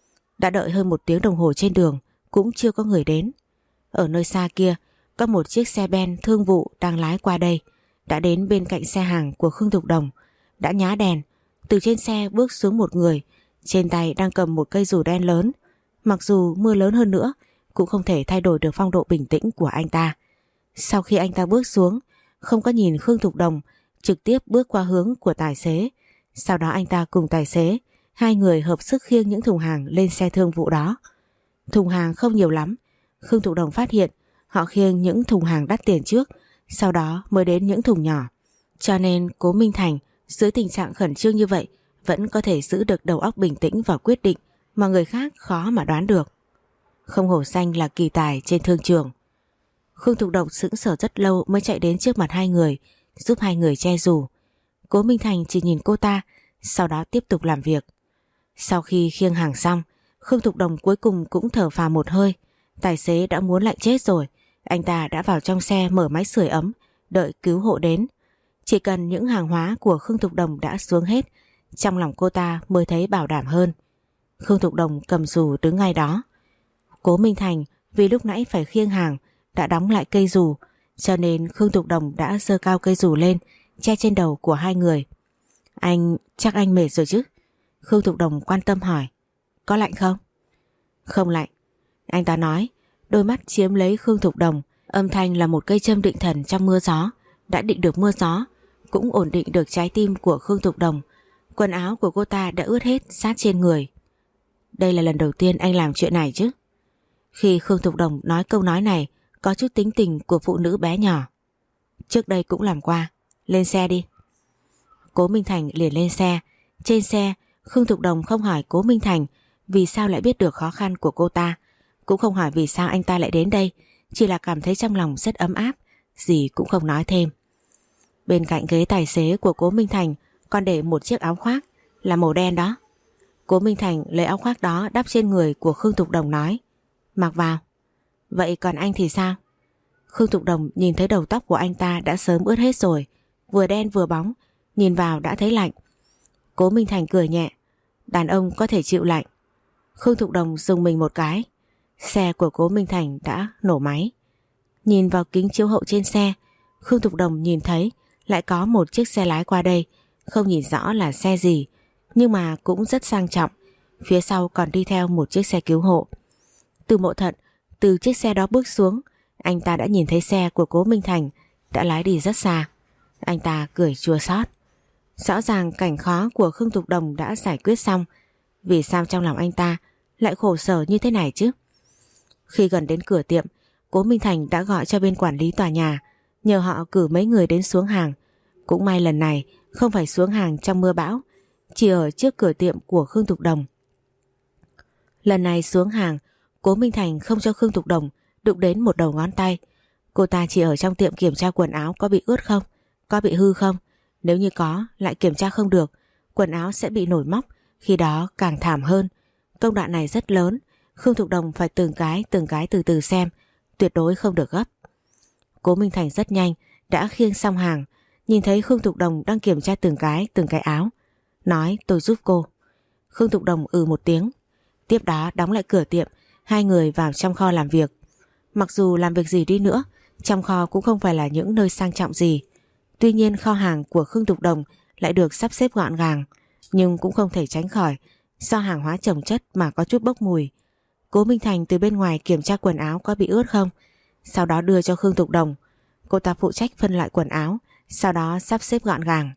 A: Đã đợi hơn một tiếng đồng hồ trên đường, cũng chưa có người đến. Ở nơi xa kia, có một chiếc xe ben thương vụ đang lái qua đây, đã đến bên cạnh xe hàng của Khương Thục Đồng, đã nhá đèn. Từ trên xe bước xuống một người, trên tay đang cầm một cây dù đen lớn. Mặc dù mưa lớn hơn nữa, cũng không thể thay đổi được phong độ bình tĩnh của anh ta. Sau khi anh ta bước xuống, không có nhìn Khương Thục Đồng, trực tiếp bước qua hướng của tài xế. Sau đó anh ta cùng tài xế, hai người hợp sức khiêng những thùng hàng lên xe thương vụ đó. Thùng hàng không nhiều lắm. Khương Thục Đồng phát hiện họ khiêng những thùng hàng đắt tiền trước, sau đó mới đến những thùng nhỏ. Cho nên Cố Minh Thành dưới tình trạng khẩn trương như vậy vẫn có thể giữ được đầu óc bình tĩnh và quyết định mà người khác khó mà đoán được. Không hổ danh là kỳ tài trên thương trường. Khương Thục Đồng sững sờ rất lâu mới chạy đến trước mặt hai người, giúp hai người che dù. Cố Minh Thành chỉ nhìn cô ta, sau đó tiếp tục làm việc. Sau khi khiêng hàng xong, Khương Thục Đồng cuối cùng cũng thở phào một hơi. Tài xế đã muốn lạnh chết rồi, anh ta đã vào trong xe mở máy sưởi ấm, đợi cứu hộ đến. Chỉ cần những hàng hóa của Khương Thục Đồng đã xuống hết, trong lòng cô ta mới thấy bảo đảm hơn. Khương Thục Đồng cầm dù đứng ngay đó. Cố Minh Thành vì lúc nãy phải khiêng hàng đã đóng lại cây dù, cho nên Khương Thục Đồng đã giơ cao cây dù lên, che trên đầu của hai người. Anh, chắc anh mệt rồi chứ? Khương Thục Đồng quan tâm hỏi. Có lạnh không? Không lạnh. Anh ta nói, đôi mắt chiếm lấy Khương Thục Đồng, âm thanh là một cây châm định thần trong mưa gió. Đã định được mưa gió, cũng ổn định được trái tim của Khương Thục Đồng. Quần áo của cô ta đã ướt hết sát trên người. Đây là lần đầu tiên anh làm chuyện này chứ? Khi Khương Thục Đồng nói câu nói này, có chút tính tình của phụ nữ bé nhỏ. Trước đây cũng làm qua. Lên xe đi. Cố Minh Thành liền lên xe. Trên xe, Khương Thục Đồng không hỏi Cố Minh Thành vì sao lại biết được khó khăn của cô ta, cũng không hỏi vì sao anh ta lại đến đây, chỉ là cảm thấy trong lòng rất ấm áp, gì cũng không nói thêm. Bên cạnh ghế tài xế của Cố Minh Thành còn để một chiếc áo khoác là màu đen đó. Cố Minh Thành lấy áo khoác đó đắp trên người của Khương Thục Đồng nói: mặc vào. Vậy còn anh thì sao? Khương Thục Đồng nhìn thấy đầu tóc của anh ta đã sớm ướt hết rồi, vừa đen vừa bóng, nhìn vào đã thấy lạnh. Cố Minh Thành cười nhẹ: đàn ông có thể chịu lạnh. Khương Thục Đồng dùng mình một cái. Xe của Cố Minh Thành đã nổ máy. Nhìn vào kính chiếu hậu trên xe, Khương Thục Đồng nhìn thấy lại có một chiếc xe lái qua đây, không nhìn rõ là xe gì, nhưng mà cũng rất sang trọng. Phía sau còn đi theo một chiếc xe cứu hộ. Từ Mộ Thận từ chiếc xe đó bước xuống, anh ta đã nhìn thấy xe của Cố Minh Thành đã lái đi rất xa. Anh ta cười chua xót. Rõ ràng cảnh khó của Khương Thục Đồng đã giải quyết xong, vì sao trong lòng anh ta lại khổ sở như thế này chứ? Khi gần đến cửa tiệm, Cố Minh Thành đã gọi cho bên quản lý tòa nhà, nhờ họ cử mấy người đến xuống hàng. Cũng may lần này không phải xuống hàng trong mưa bão, chỉ ở trước cửa tiệm của Khương Thục Đồng. Lần này xuống hàng, Cố Minh Thành không cho Khương Thục Đồng đụng đến một đầu ngón tay. Cô ta chỉ ở trong tiệm kiểm tra quần áo có bị ướt không, có bị hư không. Nếu như có lại kiểm tra không được, quần áo sẽ bị nổi móc, khi đó càng thảm hơn. Công đoạn này rất lớn, Khương Thục Đồng phải từng cái từng cái từ từ xem, tuyệt đối không được gấp. Cố Minh Thành rất nhanh đã khiêng xong hàng, nhìn thấy Khương Thục Đồng đang kiểm tra từng cái từng cái áo, nói: tôi giúp cô. Khương Thục Đồng ừ một tiếng. Tiếp đó đóng lại cửa tiệm, hai người vào trong kho làm việc. Mặc dù làm việc gì đi nữa, trong kho cũng không phải là những nơi sang trọng gì. Tuy nhiên kho hàng của Khương Thục Đồng lại được sắp xếp gọn gàng, nhưng cũng không thể tránh khỏi do hàng hóa chồng chất mà có chút bốc mùi. Cố Minh Thành từ bên ngoài kiểm tra quần áo có bị ướt không, sau đó đưa cho Khương Thục Đồng. Cô ta phụ trách phân loại quần áo, sau đó sắp xếp gọn gàng.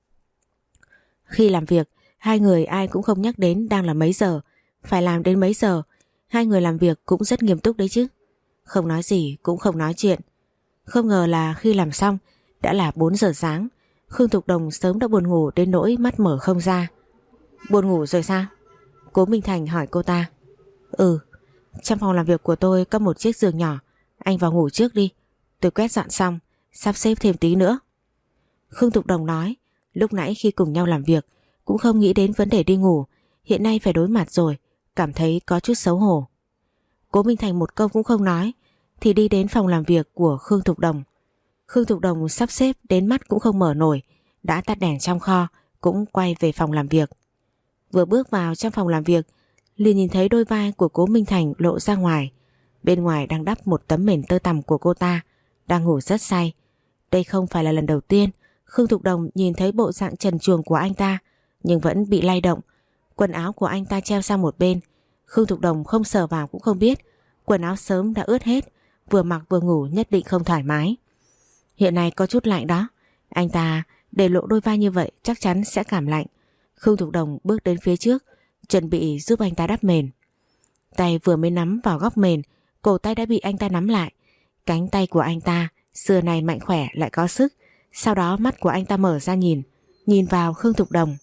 A: Khi làm việc, hai người ai cũng không nhắc đến đang là mấy giờ, phải làm đến mấy giờ. Hai người làm việc cũng rất nghiêm túc đấy chứ. Không nói gì cũng không nói chuyện. Không ngờ là khi làm xong đã là bốn giờ sáng. Khương Thục Đồng sớm đã buồn ngủ đến nỗi mắt mở không ra. Buồn ngủ rồi sao? Cố Minh Thành hỏi cô ta. Ừ, trong phòng làm việc của tôi có một chiếc giường nhỏ, anh vào ngủ trước đi, tôi quét dọn xong sắp xếp thêm tí nữa. Khương Thục Đồng nói, lúc nãy khi cùng nhau làm việc cũng không nghĩ đến vấn đề đi ngủ, hiện nay phải đối mặt rồi, cảm thấy có chút xấu hổ. Cố Minh Thành một câu cũng không nói thì đi đến phòng làm việc của Khương Thục Đồng. Khương Thục Đồng sắp xếp đến mắt cũng không mở nổi, đã tắt đèn trong kho, cũng quay về phòng làm việc. Vừa bước vào trong phòng làm việc liền nhìn thấy đôi vai của Cố Minh Thành lộ ra ngoài. Bên ngoài đang đắp một tấm mền tơ tằm của cô ta, đang ngủ rất say. Đây không phải là lần đầu tiên Khương Thục Đồng nhìn thấy bộ dạng trần truồng của anh ta, nhưng vẫn bị lay động. Quần áo của anh ta treo sang một bên, Khương Thục Đồng không sờ vào cũng không biết. Quần áo sớm đã ướt hết, vừa mặc vừa ngủ nhất định không thoải mái. Hiện nay có chút lạnh đó, anh ta để lộ đôi vai như vậy chắc chắn sẽ cảm lạnh. Khương Thục Đồng bước đến phía trước, chuẩn bị giúp anh ta đắp mền. Tay vừa mới nắm vào góc mền, cổ tay đã bị anh ta nắm lại. Cánh tay của anh ta xưa này mạnh khỏe lại có sức. Sau đó mắt của anh ta mở ra nhìn, nhìn vào Khương Thục Đồng.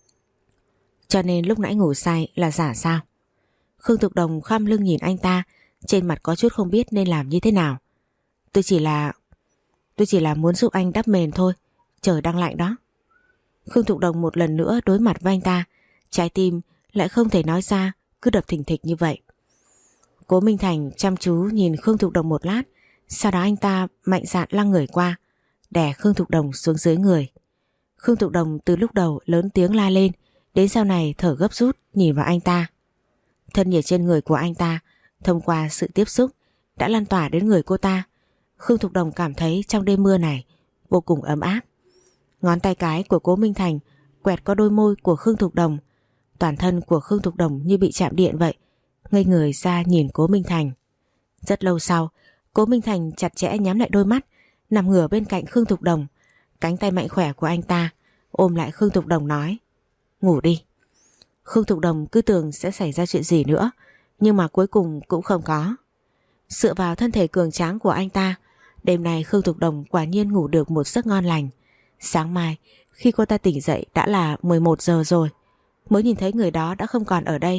A: Cho nên lúc nãy ngủ say là giả sao? Khương Thục Đồng khom lưng nhìn anh ta, trên mặt có chút không biết nên làm như thế nào. Tôi chỉ là... Tôi chỉ là muốn giúp anh đắp mền thôi, trời đang lạnh đó. Khương Thục Đồng một lần nữa đối mặt với anh ta, trái tim lại không thể nói ra, cứ đập thình thịch như vậy. Cố Minh Thành chăm chú nhìn Khương Thục Đồng một lát, sau đó anh ta mạnh dạn lăng người qua, đè Khương Thục Đồng xuống dưới người. Khương Thục Đồng từ lúc đầu lớn tiếng la lên, đến sau này thở gấp rút nhìn vào anh ta. Thân nhiệt trên người của anh ta thông qua sự tiếp xúc đã lan tỏa đến người cô ta. Khương Thục Đồng cảm thấy trong đêm mưa này vô cùng ấm áp. Ngón tay cái của Cố Minh Thành quẹt qua đôi môi của Khương Thục Đồng. Toàn thân của Khương Thục Đồng như bị chạm điện vậy, ngây người ra nhìn Cố Minh Thành. Rất lâu sau, Cố Minh Thành chặt chẽ nhắm lại đôi mắt, nằm ngửa bên cạnh Khương Thục Đồng. Cánh tay mạnh khỏe của anh ta ôm lại Khương Thục Đồng nói, ngủ đi. Khương Thục Đồng cứ tưởng sẽ xảy ra chuyện gì nữa, nhưng mà cuối cùng cũng không có. Dựa vào thân thể cường tráng của anh ta, đêm nay Khương Thục Đồng quả nhiên ngủ được một giấc ngon lành. Sáng mai khi cô ta tỉnh dậy đã là mười một giờ rồi. Mới nhìn thấy người đó đã không còn ở đây,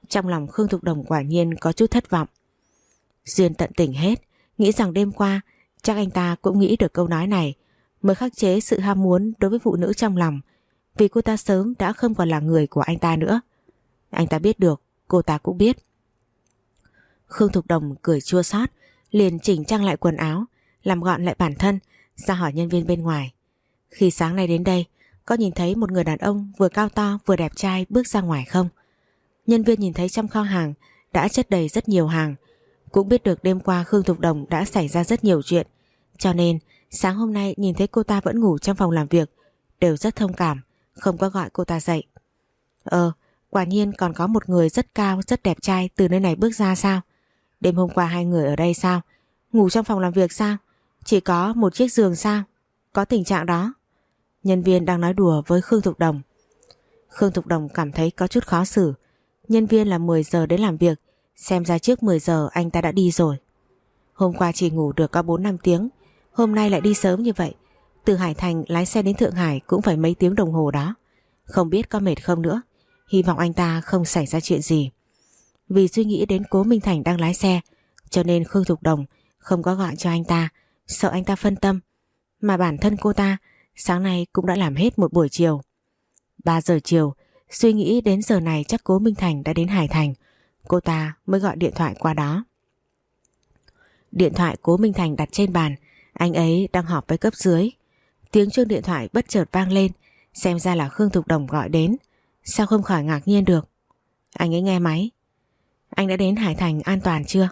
A: Trong lòng Khương Thục Đồng quả nhiên có chút thất vọng. Duyên tận tình hết, nghĩ rằng đêm qua chắc anh ta cũng nghĩ được câu nói này mới khắc chế sự ham muốn đối với phụ nữ trong lòng, vì cô ta sớm đã không còn là người của anh ta nữa. Anh ta biết được, cô ta cũng biết. Khương Thục Đồng cười chua xót, liền chỉnh trang lại quần áo, làm gọn lại bản thân, ra hỏi nhân viên bên ngoài. Khi sáng nay đến đây, có nhìn thấy một người đàn ông vừa cao to vừa đẹp trai bước ra ngoài không? Nhân viên nhìn thấy trong kho hàng đã chất đầy rất nhiều hàng, cũng biết được đêm qua Khương Thục Đồng đã xảy ra rất nhiều chuyện, cho nên sáng hôm nay nhìn thấy cô ta vẫn ngủ trong phòng làm việc đều rất thông cảm, không có gọi cô ta dậy. Ờ, quả nhiên còn có một người rất cao rất đẹp trai từ nơi này bước ra sao? Đêm hôm qua hai người ở đây sao? Ngủ trong phòng làm việc sao? Chỉ có một chiếc giường sao? Có tình trạng đó. Nhân viên đang nói đùa với Khương Thục Đồng. Khương Thục Đồng cảm thấy có chút khó xử. Nhân viên là mười giờ đến làm việc, xem ra trước mười giờ anh ta đã đi rồi. Hôm qua chỉ ngủ được có bốn năm tiếng, hôm nay lại đi sớm như vậy. Từ Hải Thành lái xe đến Thượng Hải cũng phải mấy tiếng đồng hồ đó. Không biết có mệt không nữa. Hy vọng anh ta không xảy ra chuyện gì. Vì suy nghĩ đến Cố Minh Thành đang lái xe, cho nên Khương Thục Đồng không có gọi cho anh ta, sợ anh ta phân tâm. Mà bản thân cô ta sáng nay cũng đã làm hết một buổi chiều. Ba giờ chiều, suy nghĩ đến giờ này chắc Cố Minh Thành đã đến Hải Thành, cô ta mới gọi điện thoại qua đó. Điện thoại Cố Minh Thành đặt trên bàn, anh ấy đang họp với cấp dưới. Tiếng chuông điện thoại bất chợt vang lên, xem ra là Khương Thục Đồng gọi đến. Sao không khỏi ngạc nhiên được? Anh ấy nghe máy. Anh đã đến Hải Thành an toàn chưa?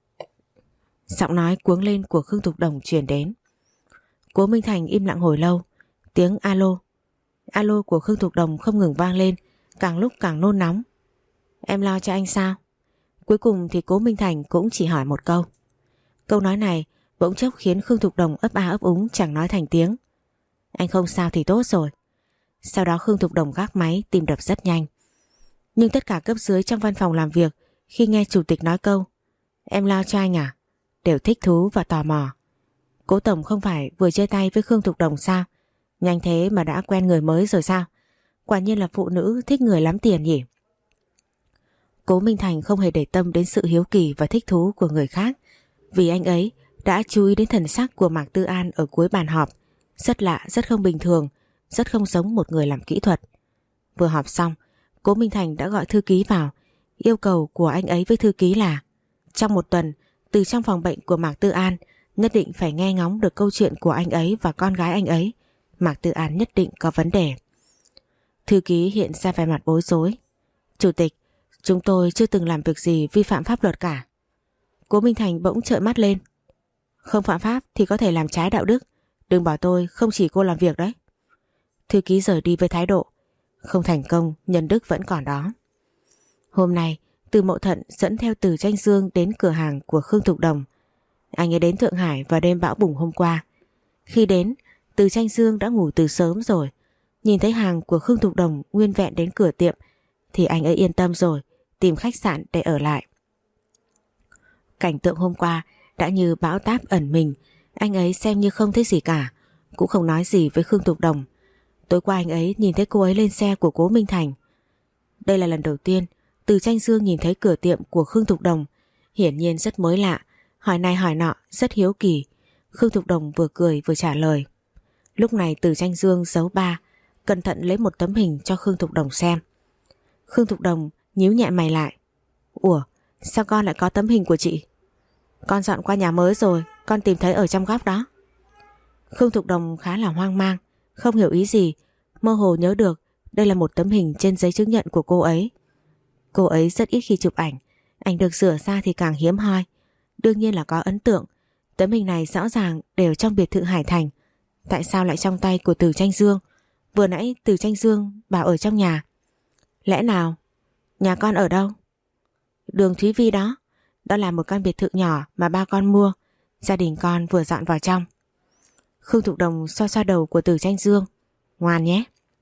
A: Giọng nói cuống lên của Khương Thục Đồng truyền đến. Cố Minh Thành im lặng hồi lâu. Tiếng alo Alo của Khương Thục Đồng không ngừng vang lên, càng lúc càng nôn nóng. Em lo cho anh sao? Cuối cùng thì Cố Minh Thành cũng chỉ hỏi một câu. Câu nói này bỗng chốc khiến Khương Thục Đồng ấp a ấp úng chẳng nói thành tiếng. Anh không sao thì tốt rồi. Sau đó Khương Thục Đồng gác máy, tim đập rất nhanh. Nhưng tất cả cấp dưới trong văn phòng làm việc khi nghe chủ tịch nói câu em lo cho anh à, đều thích thú và tò mò. Cố tổng không phải vừa chia tay với Khương Thục Đồng sao? Nhanh thế mà đã quen người mới rồi sao? Quả nhiên là phụ nữ thích người lắm tiền nhỉ. Cố Minh Thành không hề để tâm đến sự hiếu kỳ và thích thú của người khác, vì anh ấy đã chú ý đến thần sắc của Mạc Tư An ở cuối bàn họp. Rất lạ, rất không bình thường, rất không giống một người làm kỹ thuật. Vừa họp xong, Cố Minh Thành đã gọi thư ký vào. Yêu cầu của anh ấy với thư ký là trong một tuần, từ trong phòng bệnh của Mạc Tư An nhất định phải nghe ngóng được câu chuyện của anh ấy và con gái anh ấy. Mạc Tư An nhất định có vấn đề. Thư ký hiện ra vẻ mặt bối rối. Chủ tịch, chúng tôi chưa từng làm việc gì vi phạm pháp luật cả. Cố Minh Thành bỗng trợn mắt lên. Không phạm pháp thì có thể làm trái đạo đức. Đừng bảo tôi không chỉ cô làm việc đấy. Thư ký rời đi với thái độ không thành công, nhân đức vẫn còn đó. Hôm nay Từ Mậu Thận dẫn theo Từ Tranh Dương đến cửa hàng của Khương Thục Đồng. Anh ấy đến Thượng Hải vào đêm bão bùng hôm qua. Khi đến, Từ Tranh Dương đã ngủ từ sớm rồi. Nhìn thấy hàng của Khương Thục Đồng nguyên vẹn đến cửa tiệm thì anh ấy yên tâm rồi, tìm khách sạn để ở lại. Cảnh tượng hôm qua đã như bão táp ẩn mình, anh ấy xem như không thấy gì cả, cũng không nói gì với Khương Thục Đồng. Tối qua anh ấy nhìn thấy cô ấy lên xe của Cố Minh Thành. Đây là lần đầu tiên Từ Tranh Dương nhìn thấy cửa tiệm của Khương Thục Đồng, hiển nhiên rất mới lạ, hỏi này hỏi nọ, rất hiếu kỳ. Khương Thục Đồng vừa cười vừa trả lời. Lúc này Từ Tranh Dương giấu ba, cẩn thận lấy một tấm hình cho Khương Thục Đồng xem. Khương Thục Đồng nhíu nhẹ mày lại. Ủa, sao con lại có tấm hình của chị? Con dọn qua nhà mới rồi, con tìm thấy ở trong góc đó. Khương Thục Đồng khá là hoang mang, không hiểu ý gì, mơ hồ nhớ được đây là một tấm hình trên giấy chứng nhận của cô ấy. Cô ấy rất ít khi chụp ảnh, ảnh được rửa ra thì càng hiếm hoi. Đương nhiên là có ấn tượng. Tấm hình này rõ ràng đều trong biệt thự Hải Thành. Tại sao lại trong tay của Từ Tranh Dương? Vừa nãy Từ Tranh Dương bảo ở trong nhà. Lẽ nào? Nhà con ở đâu? Đường Thúy Vi đó. Đó là một căn biệt thự nhỏ mà ba con mua. Gia đình con vừa dọn vào trong. Khương Thục Đồng xoa xoa đầu của Từ Tranh Dương. Ngoan nhé.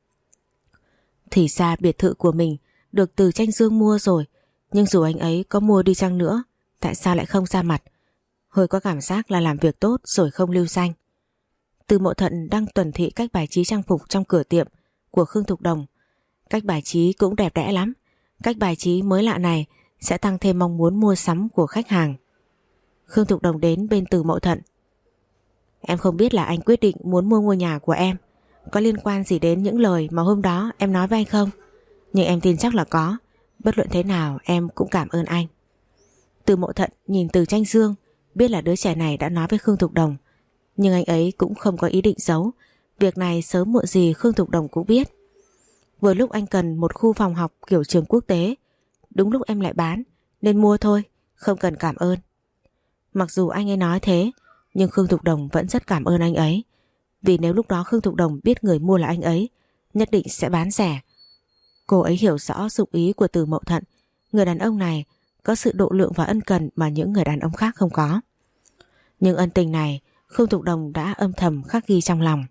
A: Thì ra biệt thự của mình được Từ Tranh Dương mua rồi. Nhưng dù anh ấy có mua đi chăng nữa, tại sao lại không ra mặt? Hơi có cảm giác là làm việc tốt rồi không lưu danh. Từ Mậu Thận đang tuần thị cách bài trí trang phục trong cửa tiệm của Khương Thục Đồng. Cách bài trí cũng đẹp đẽ lắm. Cách bài trí mới lạ này sẽ tăng thêm mong muốn mua sắm của khách hàng. Khương Thục Đồng đến bên Từ Mậu Thận. Em không biết là anh quyết định muốn mua ngôi nhà của em có liên quan gì đến những lời mà hôm đó em nói với anh không? Nhưng em tin chắc là có. Bất luận thế nào em cũng cảm ơn anh. Từ Mậu Thận nhìn Từ Tranh Dương, biết là đứa trẻ này đã nói với Khương Thục Đồng, nhưng anh ấy cũng không có ý định giấu. Việc này sớm muộn gì Khương Thục Đồng cũng biết. Vừa lúc anh cần một khu phòng học kiểu trường quốc tế, đúng lúc em lại bán, nên mua thôi, không cần cảm ơn. Mặc dù anh ấy nói thế, nhưng Khương Thục Đồng vẫn rất cảm ơn anh ấy. Vì nếu lúc đó Khương Thục Đồng biết người mua là anh ấy, nhất định sẽ bán rẻ. Cô ấy hiểu rõ dụng ý của Từ Mậu Thận. Người đàn ông này có sự độ lượng và ân cần mà những người đàn ông khác không có. Nhưng ân tình này Khương Thục Đồng đã âm thầm khắc ghi trong lòng.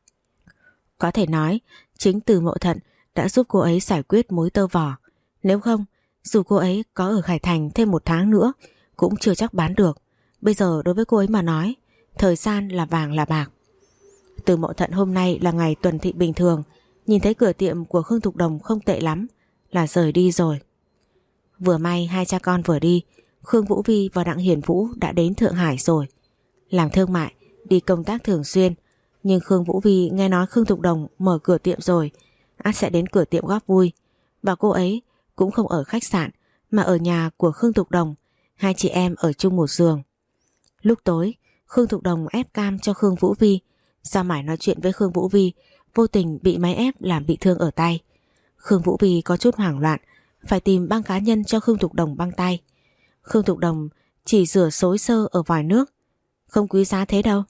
A: Có thể nói chính Từ Mậu Thận đã giúp cô ấy giải quyết mối tơ vò. Nếu không, dù cô ấy có ở Khải Thành thêm một tháng nữa cũng chưa chắc bán được. Bây giờ đối với cô ấy mà nói, thời gian là vàng là bạc. Từ Mậu Thận hôm nay là ngày tuần thị bình thường, nhìn thấy cửa tiệm của Khương Thục Đồng không tệ lắm là rời đi rồi. Vừa may hai cha con vừa đi, Khương Vũ Vi và Đặng Hiền Vũ đã đến Thượng Hải rồi. Làm thương mại, đi công tác thường xuyên, nhưng Khương Vũ Vi nghe nói Khương Thục Đồng mở cửa tiệm rồi, ắt sẽ đến cửa tiệm góp vui. Và cô ấy cũng không ở khách sạn mà ở nhà của Khương Thục Đồng, hai chị em ở chung một giường. Lúc tối, Khương Thục Đồng ép cam cho Khương Vũ Vi. Do mải nói chuyện với Khương Vũ Vi, vô tình bị máy ép làm bị thương ở tay. Khương Vũ Vi có chút hoảng loạn, phải tìm băng cá nhân cho Khương Thục Đồng băng tay. Khương Thục Đồng chỉ rửa xối xơ ở vòi nước, không quý giá thế đâu.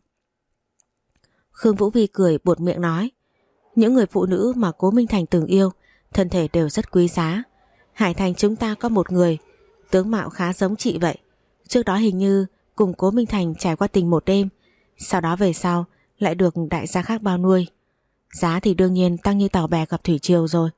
A: Khương Vũ Vi cười buột miệng nói, những người phụ nữ mà Cố Minh Thành từng yêu, thân thể đều rất quý giá. Hải Thành chúng ta có một người, tướng mạo khá giống chị vậy. Trước đó hình như cùng Cố Minh Thành trải qua tình một đêm, sau đó về sau lại được đại gia khác bao nuôi. Giá thì đương nhiên tăng như tàu bè gặp thủy triều rồi.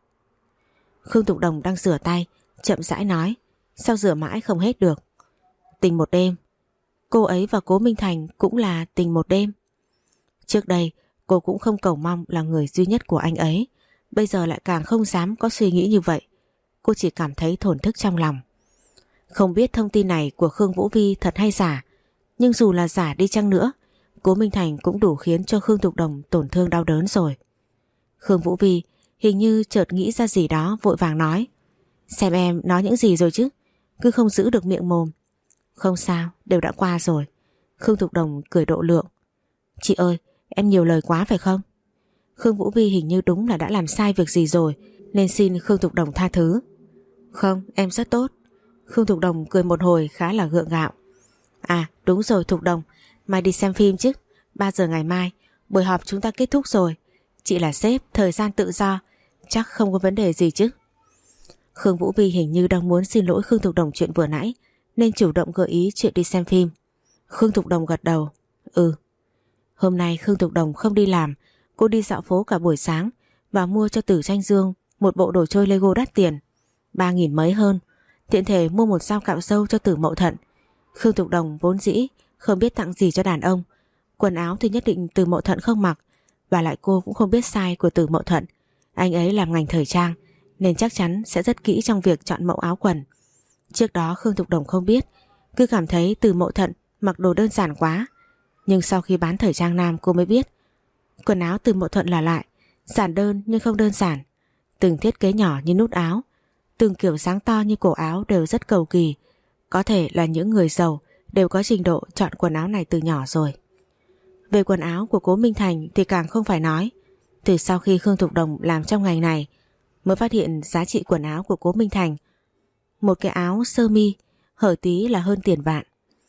A: Khương Thục Đồng đang rửa tay, chậm rãi nói, sao rửa mãi không hết được. Tình một đêm, cô ấy và Cố Minh Thành cũng là tình một đêm. Trước đây cô cũng không cầu mong là người duy nhất của anh ấy, bây giờ lại càng không dám có suy nghĩ như vậy. Cô chỉ cảm thấy thổn thức trong lòng. Không biết thông tin này của Khương Vũ Vi thật hay giả, nhưng dù là giả đi chăng nữa, Cố Minh Thành cũng đủ khiến cho Khương Thục Đồng tổn thương đau đớn rồi. Khương Vũ Vi hình như chợt nghĩ ra gì đó, vội vàng nói, xem em nói những gì rồi chứ, cứ không giữ được miệng mồm. Không sao, đều đã qua rồi. Khương Thục Đồng cười độ lượng. Chị ơi, em nhiều lời quá phải không? Khương Vũ Vi hình như đúng là đã làm sai việc gì rồi, nên xin Khương Thục Đồng tha thứ. Không, em rất tốt. Khương Thục Đồng cười một hồi khá là gượng gạo. À đúng rồi Thục Đồng, mai đi xem phim chứ. Ba giờ ngày mai, buổi họp chúng ta kết thúc rồi. Chị là sếp, thời gian tự do, chắc không có vấn đề gì chứ. Khương Vũ Vi hình như đang muốn xin lỗi Khương Thục Đồng chuyện vừa nãy, nên chủ động gợi ý chuyện đi xem phim. Khương Thục Đồng gật đầu. Ừ. Hôm nay Khương Thục Đồng không đi làm, cô đi dạo phố cả buổi sáng và mua cho Từ Tranh Dương một bộ đồ chơi Lego đắt tiền, ba nghìn mấy hơn, tiện thể mua một dao cạo râu cho Từ Mậu Thận. Khương Thục Đồng vốn dĩ không biết tặng gì cho đàn ông, quần áo thì nhất định Từ Mậu Thận không mặc, và lại cô cũng không biết size của Từ Mậu Thận. Anh ấy làm ngành thời trang nên chắc chắn sẽ rất kỹ trong việc chọn mẫu áo quần. Trước đó Khương Thục Đồng không biết, cứ cảm thấy Từ Mậu Thận mặc đồ đơn giản quá. Nhưng sau khi bán thời trang nam cô mới biết, quần áo Từ Mậu Thận là lại, giản đơn nhưng không đơn giản. Từng thiết kế nhỏ như nút áo, từng kiểu dáng to như cổ áo đều rất cầu kỳ. Có thể là những người giàu đều có trình độ chọn quần áo này từ nhỏ rồi. Về quần áo của Cố Minh Thành thì càng không phải nói. Từ sau khi Khương Thục Đồng làm trong ngành này mới phát hiện giá trị quần áo của Cố Minh Thành. Một cái áo sơ mi hở tí là hơn tiền vạn.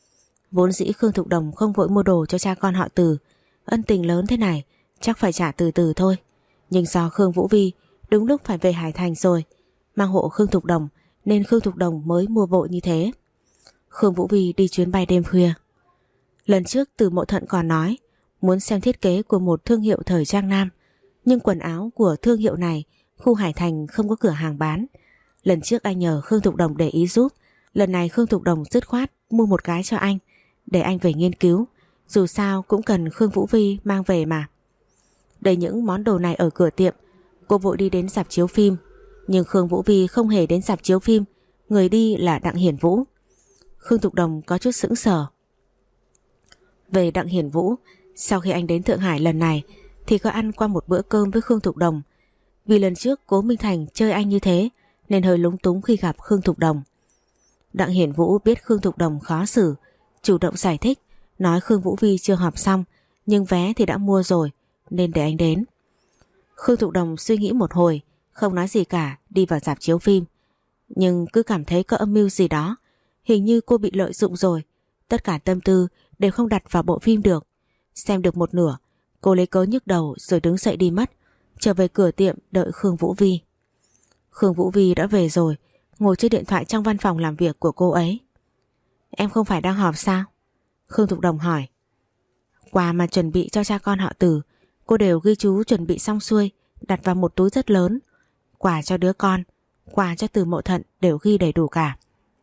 A: Vốn dĩ Khương Thục Đồng không vội mua đồ cho cha con họ Từ, ân tình lớn thế này chắc phải trả từ từ thôi. Nhưng do Khương Vũ Vi đúng lúc phải về Hải Thành rồi, mang hộ Khương Thục Đồng, nên Khương Thục Đồng mới mua vội như thế. Khương Vũ Vi đi chuyến bay đêm khuya. Lần trước Từ Mậu Thận còn nói muốn xem thiết kế của một thương hiệu thời trang nam, nhưng quần áo của thương hiệu này khu Hải Thành không có cửa hàng bán. Lần trước anh nhờ Khương Thục Đồng để ý giúp, lần này Khương Thục Đồng dứt khoát mua một cái cho anh, để anh về nghiên cứu, dù sao cũng cần Khương Vũ Vi mang về mà. Để những món đồ này ở cửa tiệm, cô vội đi đến rạp chiếu phim. Nhưng Khương Vũ Vi không hề đến rạp chiếu phim, người đi là Đặng Hiển Vũ. Khương Thục Đồng có chút sững sờ. Về Đặng Hiển Vũ, sau khi anh đến Thượng Hải lần này thì có ăn qua một bữa cơm với Khương Thục Đồng. Vì lần trước Cố Minh Thành chơi anh như thế nên hơi lúng túng khi gặp Khương Thục Đồng. Đặng Hiển Vũ biết Khương Thục Đồng khó xử, chủ động giải thích, nói Khương Vũ Vi chưa họp xong nhưng vé thì đã mua rồi nên để anh đến. Khương Thục Đồng suy nghĩ một hồi, không nói gì cả, đi vào rạp chiếu phim. Nhưng cứ cảm thấy có âm mưu gì đó, hình như cô bị lợi dụng rồi. Tất cả tâm tư đều không đặt vào bộ phim được. Xem được một nửa, cô lấy cớ nhức đầu rồi đứng dậy đi mất, trở về cửa tiệm đợi Khương Vũ Vi. Khương Vũ Vi đã về rồi, ngồi chơi điện thoại trong văn phòng làm việc của cô ấy. Em không phải đang họp sao? Khương Thục Đồng hỏi. Quà mà chuẩn bị cho cha con họ Từ, cô đều ghi chú chuẩn bị xong xuôi, đặt vào một túi rất lớn. Quà cho đứa con, quà cho Từ Mộ Thận đều ghi đầy đủ cả.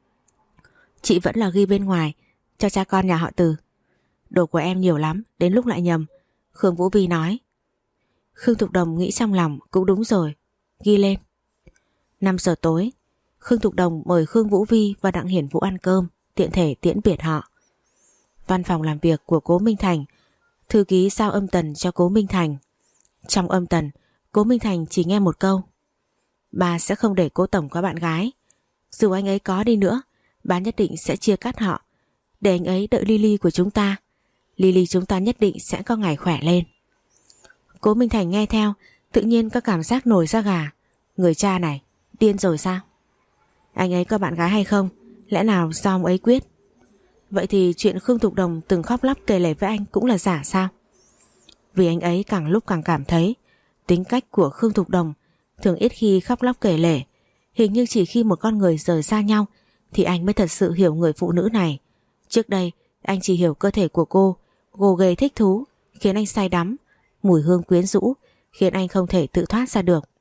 A: Chị vẫn là ghi bên ngoài, cho cha con nhà họ Từ. Đồ của em nhiều lắm, đến lúc lại nhầm, Khương Vũ Vi nói. Khương Thục Đồng nghĩ trong lòng, cũng đúng rồi, ghi lên. năm giờ tối, Khương Thục Đồng mời Khương Vũ Vi và Đặng Hiển Vũ ăn cơm, tiện thể tiễn biệt họ. Văn phòng làm việc của Cố Minh Thành, thư ký giao âm tần cho Cố Minh Thành. Trong âm tần, Cố Minh Thành chỉ nghe một câu: bà sẽ không để Cố tổng có bạn gái. Dù anh ấy có đi nữa, bà nhất định sẽ chia cắt họ, để anh ấy đợi Lily của chúng ta. Lily chúng ta nhất định sẽ có ngày khỏe lên. Cố Minh Thành nghe theo, tự nhiên có cảm giác nổi da gà. Người cha này, điên rồi sao? Anh ấy có bạn gái hay không, lẽ nào do ông ấy quyết? Vậy thì chuyện Khương Thục Đồng từng khóc lóc kể lể với anh cũng là giả sao? Vì anh ấy càng lúc càng cảm thấy tính cách của Khương Thục Đồng thường ít khi khóc lóc kể lể. Hình như chỉ khi một con người rời xa nhau thì anh mới thật sự hiểu người phụ nữ này. Trước đây anh chỉ hiểu cơ thể của cô gồ ghề thích thú khiến anh say đắm, mùi hương quyến rũ khiến anh không thể tự thoát ra được.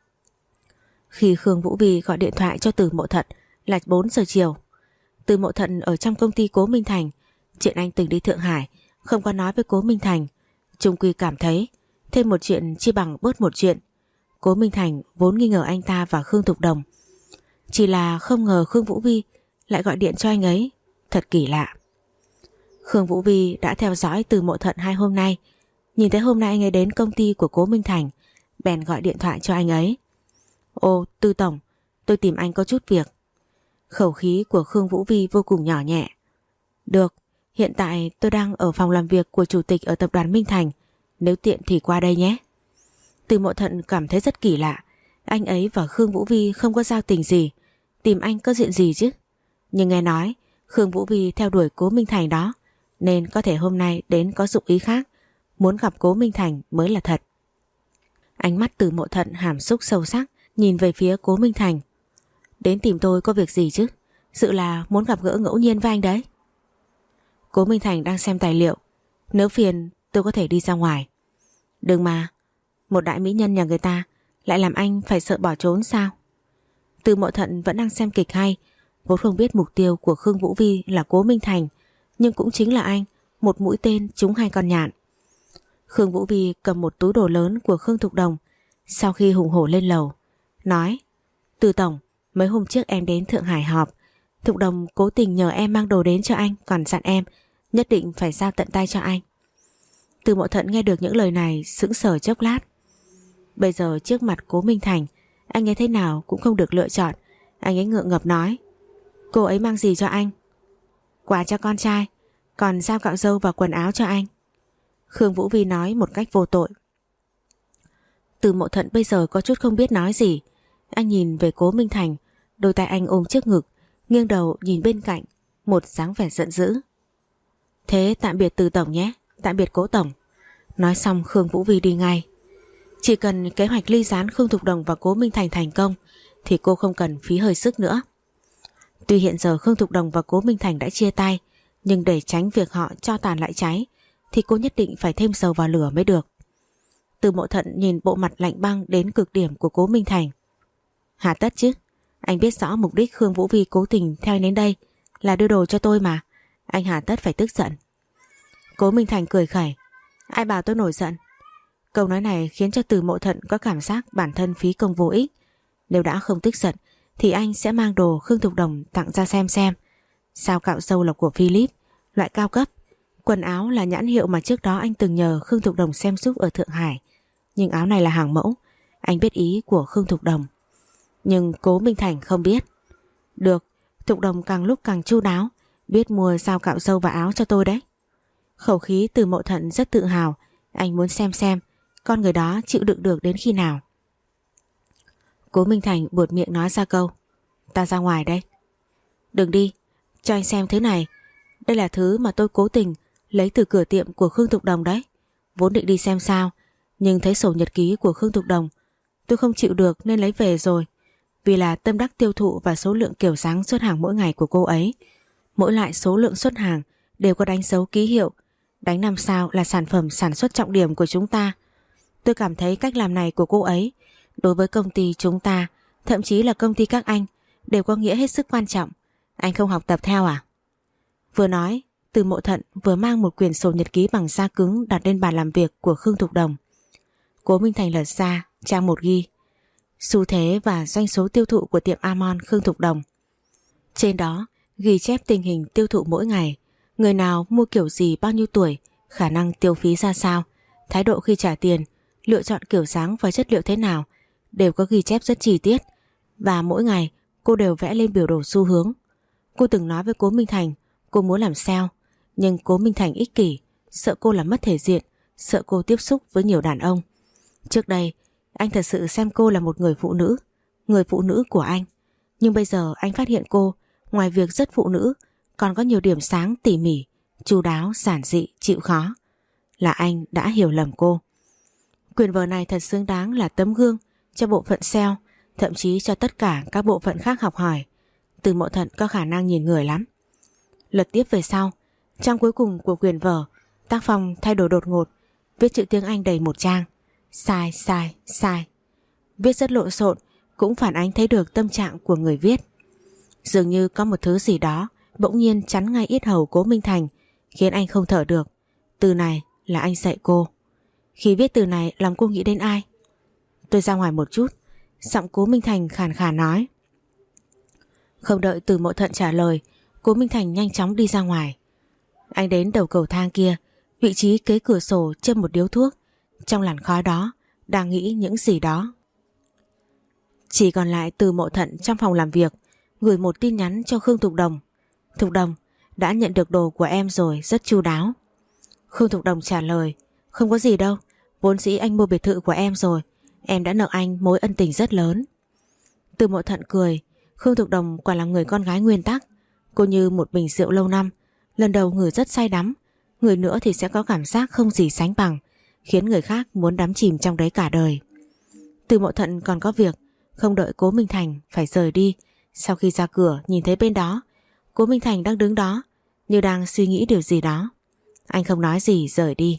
A: Khi Khương Vũ Vi gọi điện thoại cho Từ Mộ Thận là bốn giờ chiều. Từ Mộ Thận ở trong công ty Cố Minh Thành. Chuyện anh từng đi Thượng Hải không có nói với Cố Minh Thành. Chung quy cảm thấy thêm một chuyện chi bằng bớt một chuyện. Cố Minh Thành vốn nghi ngờ anh ta và Khương Thục Đồng, chỉ là không ngờ Khương Vũ Vi lại gọi điện cho anh ấy. Thật kỳ lạ. Khương Vũ Vi đã theo dõi Từ Mộ Thận hai hôm nay, nhìn thấy hôm nay anh ấy đến công ty của Cố Minh Thành, bèn gọi điện thoại cho anh ấy. Ô, Tư Tổng, tôi tìm anh có chút việc. Khẩu khí của Khương Vũ Vi vô cùng nhỏ nhẹ. Được, hiện tại tôi đang ở phòng làm việc của chủ tịch ở tập đoàn Minh Thành, nếu tiện thì qua đây nhé. Từ Mộ Thận cảm thấy rất kỳ lạ. Anh ấy và Khương Vũ Vi không có giao tình gì, tìm anh có chuyện gì chứ? Nhưng nghe nói Khương Vũ Vi theo đuổi Cố Minh Thành đó, nên có thể hôm nay đến có dụng ý khác, muốn gặp Cố Minh Thành mới là thật. Ánh mắt Từ Mộ Thận hàm xúc sâu sắc nhìn về phía Cố Minh Thành. Đến tìm tôi có việc gì chứ? Sự là muốn gặp gỡ ngẫu nhiên với anh đấy. Cố Minh Thành đang xem tài liệu. Nếu phiền tôi có thể đi ra ngoài. Đừng mà, một đại mỹ nhân nhà người ta lại làm anh phải sợ bỏ trốn sao? Từ Mộ Thận vẫn đang xem kịch hay, vốn không biết mục tiêu của Khương Vũ Vi là Cố Minh Thành, nhưng cũng chính là anh, một mũi tên trúng hai con nhạn. Khương Vũ Vi cầm một túi đồ lớn của Khương Thục Đồng, sau khi hùng hổ lên lầu, nói: Từ Tổng, mấy hôm trước em đến Thượng Hải họp, Thục Đồng cố tình nhờ em mang đồ đến cho anh, còn dặn em nhất định phải giao tận tay cho anh. Từ Mộ Thận nghe được những lời này sững sờ chốc lát. Bây giờ trước mặt Cố Minh Thành, anh ấy thế nào cũng không được lựa chọn. Anh ấy ngượng ngập nói: Cô ấy mang gì cho anh? Quà cho con trai, còn giao cạo dâu và quần áo cho anh. Khương Vũ Vi nói một cách vô tội. Từ Mộ Thận bây giờ có chút không biết nói gì. Anh nhìn về Cố Minh Thành, đôi tay anh ôm trước ngực, nghiêng đầu nhìn bên cạnh, một dáng vẻ giận dữ. Thế tạm biệt Từ Tổng nhé, tạm biệt Cố Tổng. Nói xong Khương Vũ Vi đi ngay. Chỉ cần kế hoạch ly gián Khương Thục Đồng và Cố Minh Thành thành công thì cô không cần phí hơi sức nữa. Tuy hiện giờ Khương Thục Đồng và Cố Minh Thành đã chia tay, nhưng để tránh việc họ cho tàn lại cháy thì cô nhất định phải thêm dầu vào lửa mới được. Từ Mộ Thận nhìn bộ mặt lạnh băng đến cực điểm của Cố Minh Thành. Hà tất chứ, anh biết rõ mục đích Khương Vũ Vi cố tình theo anh đến đây là đưa đồ cho tôi mà, anh hà tất phải tức giận. Cố Minh Thành cười khẩy. Ai bảo tôi nổi giận? Câu nói này khiến cho Từ Mộ Thận có cảm giác bản thân phí công vô ích. Nếu đã không tức giận thì anh sẽ mang đồ Khương Thục Đồng tặng ra xem xem. Sao cạo râu là của Philip, loại cao cấp. Quần áo là nhãn hiệu mà trước đó anh từng nhờ Khương Thục Đồng xem giúp ở Thượng Hải. Nhưng áo này là hàng mẫu. Anh biết ý của Khương Thục Đồng. Nhưng Cố Minh Thành không biết. Được, Thục Đồng càng lúc càng chu đáo, biết mua dao cạo râu và áo cho tôi đấy. Khẩu khí Từ Mậu Thận rất tự hào. Anh muốn xem xem con người đó chịu đựng được đến khi nào. Cố Minh Thành buột miệng nói ra câu: Ta ra ngoài đây. Đừng đi, cho anh xem thứ này. Đây là thứ mà tôi cố tình lấy từ cửa tiệm của Khương Thục Đồng đấy. Vốn định đi xem sao, nhưng thấy sổ nhật ký của Khương Thục Đồng tôi không chịu được nên lấy về rồi. Vì là tâm đắc tiêu thụ và số lượng kiểu dáng xuất hàng mỗi ngày của cô ấy. Mỗi loại số lượng xuất hàng đều có đánh dấu ký hiệu. Đánh năm sao là sản phẩm sản xuất trọng điểm của chúng ta. Tôi cảm thấy cách làm này của cô ấy đối với công ty chúng ta, thậm chí là công ty các anh, đều có nghĩa hết sức quan trọng. Anh không học tập theo à? Vừa nói, Từ Mậu Thận vừa mang một quyển sổ nhật ký bằng da cứng đặt lên bàn làm việc của Khương Thục Đồng. Cố Minh Thành lật ra trang một ghi xu thế và doanh số tiêu thụ của tiệm Amon Khương Thục Đồng. Trên đó ghi chép tình hình tiêu thụ mỗi ngày, người nào mua kiểu gì, bao nhiêu tuổi, khả năng tiêu phí ra sao, thái độ khi trả tiền, lựa chọn kiểu dáng và chất liệu thế nào, đều có ghi chép rất chi tiết. Và mỗi ngày cô đều vẽ lên biểu đồ xu hướng. Cô từng nói với Cố Minh Thành cô muốn làm sale, nhưng Cố Minh Thành ích kỷ, sợ cô làm mất thể diện, sợ cô tiếp xúc với nhiều đàn ông. Trước đây anh thật sự xem cô là một người phụ nữ, người phụ nữ của anh. Nhưng bây giờ anh phát hiện cô ngoài việc rất phụ nữ còn có nhiều điểm sáng tỉ mỉ, chu đáo, giản dị, chịu khó. Là anh đã hiểu lầm cô. Quyển vở này thật xứng đáng là tấm gương cho bộ phận sale, thậm chí cho tất cả các bộ phận khác học hỏi. Từ Mậu Thận có khả năng nhìn người lắm. Lật tiếp về sau, trang cuối cùng của quyển vở, tác phong thay đổi đột ngột, viết chữ tiếng Anh đầy một trang. Sai, sai, sai. Viết rất lộn xộn, cũng phản ánh thấy được tâm trạng của người viết. Dường như có một thứ gì đó bỗng nhiên chắn ngay yết hầu Cố Minh Thành, khiến anh không thở được. Từ này là anh dạy cô. Khi viết từ này lòng cô nghĩ đến ai? Tôi ra ngoài một chút. Giọng Cố Minh Thành khàn khàn nói. Không đợi Từ Mậu Thận trả lời, Cố Minh Thành nhanh chóng đi ra ngoài. Anh đến đầu cầu thang kia, vị trí kế cửa sổ châm một điếu thuốc. Trong làn khói đó đang nghĩ những gì đó. Chỉ còn lại Từ Mậu Thận trong phòng làm việc, gửi một tin nhắn cho Khương Thục Đồng. Thục Đồng, đã nhận được đồ của em rồi, rất chu đáo. Khương Thục Đồng trả lời, không có gì đâu, vốn dĩ anh mua biệt thự của em rồi, em đã nợ anh mối ân tình rất lớn. Từ Mậu Thận cười, Khương Thục Đồng quả là người con gái nguyên tắc. Cô như một bình rượu lâu năm, lần đầu ngửi rất say đắm, người nữa thì sẽ có cảm giác không gì sánh bằng, khiến người khác muốn đắm chìm trong đấy cả đời. Từ Mậu Thận còn có việc, không đợi Cố Minh Thành phải rời đi. Sau khi ra cửa nhìn thấy bên đó Cố Minh Thành đang đứng đó, như đang suy nghĩ điều gì đó. Anh không nói gì rời đi.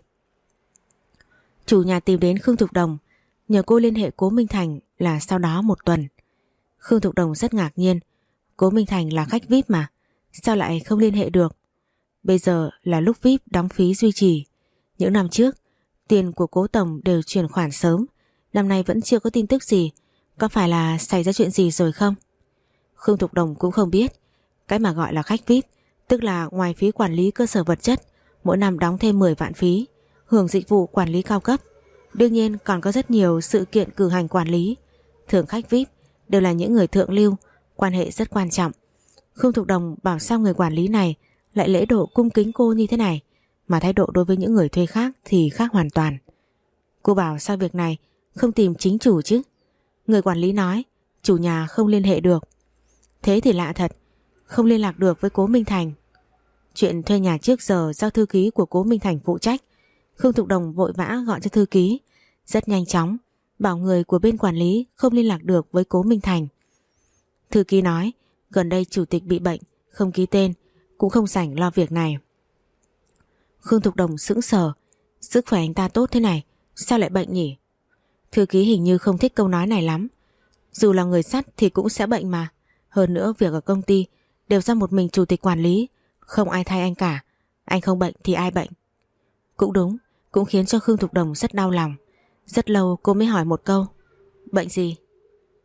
A: Chủ nhà tìm đến Khương Thục Đồng, nhờ cô liên hệ Cố Minh Thành là sau đó một tuần. Khương Thục Đồng rất ngạc nhiên. Cố Minh Thành là khách vi ai pi mà, sao lại không liên hệ được? Bây giờ là lúc vi ai pi đóng phí duy trì. Những năm trước tiền của Cố Tổng đều chuyển khoản sớm, năm nay vẫn chưa có tin tức gì. Có phải là xảy ra chuyện gì rồi không? Khương Thục Đồng cũng không biết. Cái mà gọi là khách vi ai pi tức là ngoài phí quản lý cơ sở vật chất, mỗi năm đóng thêm mười vạn phí, hưởng dịch vụ quản lý cao cấp. Đương nhiên còn có rất nhiều sự kiện cử hành quản lý. Thường khách vi ai pi đều là những người thượng lưu, quan hệ rất quan trọng. Khương Thục Đồng bảo sao người quản lý này lại lễ độ cung kính cô như thế này, mà thái độ đối với những người thuê khác thì khác hoàn toàn. Cô bảo sao việc này không tìm chính chủ chứ? Người quản lý nói chủ nhà không liên hệ được. Thế thì lạ thật, không liên lạc được với Cố Minh Thành. Chuyện thuê nhà trước giờ do thư ký của Cố Minh Thành phụ trách. Khương Thục Đồng vội vã gọi cho thư ký, rất nhanh chóng bảo người của bên quản lý không liên lạc được với Cố Minh Thành. Thư ký nói gần đây chủ tịch bị bệnh, không ký tên, cũng không rảnh lo việc này. Khương Thục Đồng sững sờ, sức khỏe anh ta tốt thế này, sao lại bệnh nhỉ? Thư ký hình như không thích câu nói này lắm. Dù là người sắt thì cũng sẽ bệnh mà. Hơn nữa việc ở công ty đều do một mình chủ tịch quản lý, không ai thay anh cả. Anh không bệnh thì ai bệnh? Cũng đúng, cũng khiến cho Khương Thục Đồng rất đau lòng. Rất lâu cô mới hỏi một câu, bệnh gì?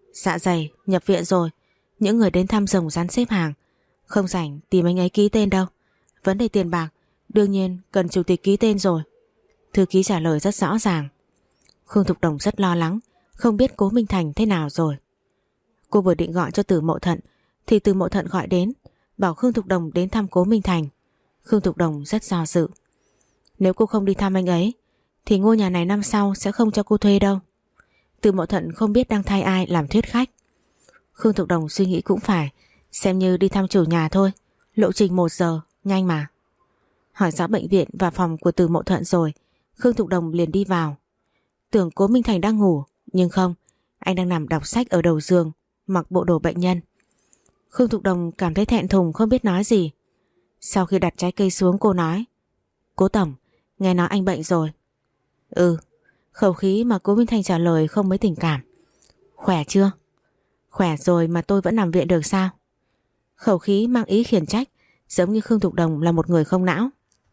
A: Dạ dày, nhập viện rồi. Những người đến thăm rồng rắn xếp hàng. Không rảnh tìm anh ấy ký tên đâu. Vấn đề tiền bạc, đương nhiên cần chủ tịch ký tên rồi. Thư ký trả lời rất rõ ràng. Khương Thục Đồng rất lo lắng, không biết Cố Minh Thành thế nào rồi. Cô vừa định gọi cho Từ Mậu Thận thì Từ Mậu Thận gọi đến, bảo Khương Thục Đồng đến thăm Cố Minh Thành. Khương Thục Đồng rất do dự. Nếu cô không đi thăm anh ấy thì ngôi nhà này năm sau sẽ không cho cô thuê đâu. Từ Mậu Thận không biết đang thay ai làm thuyết khách. Khương Thục Đồng suy nghĩ cũng phải, xem như đi thăm chủ nhà thôi, lộ trình một giờ, nhanh mà. Hỏi rõ bệnh viện và phòng của Từ Mậu Thận rồi, Khương Thục Đồng liền đi vào. Tưởng Cố Minh Thành đang ngủ, nhưng không, anh đang nằm đọc sách ở đầu giường, mặc bộ đồ bệnh nhân. Khương Thục Đồng cảm thấy thẹn thùng không biết nói gì. Sau khi đặt trái cây xuống, cô nói: Cố tổng, nghe nói anh bệnh rồi. Ừ. Khẩu khí mà Cố Minh Thành trả lời không mấy tình cảm. Khỏe chưa? Khỏe rồi mà tôi vẫn nằm viện được sao? Khẩu khí mang ý khiển trách, giống như Khương Thục Đồng là một người không não.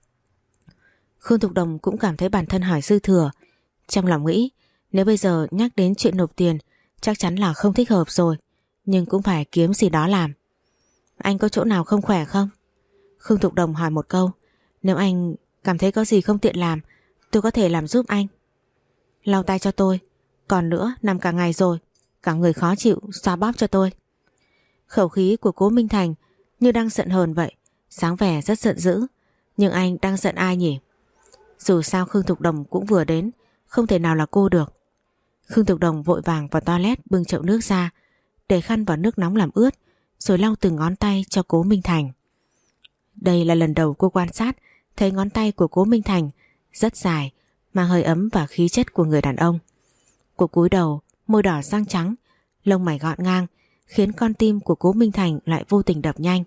A: Khương Thục Đồng cũng cảm thấy bản thân hỏi dư thừa. Trong lòng nghĩ, nếu bây giờ nhắc đến chuyện nộp tiền chắc chắn là không thích hợp rồi, nhưng cũng phải kiếm gì đó làm. Anh có chỗ nào không khỏe không? Khương Thục Đồng hỏi một câu. Nếu anh cảm thấy có gì không tiện làm, tôi có thể làm giúp anh. Lau tay cho tôi. Còn nữa, nằm cả ngày rồi, cả người khó chịu, xoa bóp cho tôi. Khẩu khí của Cố Minh Thành như đang giận hờn vậy, sáng vẻ rất giận dữ. Nhưng anh đang giận ai nhỉ? Dù sao Khương Thục Đồng cũng vừa đến, không thể nào là cô được. Khương Thục Đồng vội vàng vào toilet bưng chậu nước ra, để khăn vào nước nóng làm ướt, rồi lau từng ngón tay cho Cố Minh Thành. Đây là lần đầu cô quan sát thấy ngón tay của Cố Minh Thành rất dài, mang hơi ấm và khí chất của người đàn ông. Cô cúi đầu, môi đỏ răng trắng, lông mày gọn ngang, khiến con tim của Cố Minh Thành lại vô tình đập nhanh.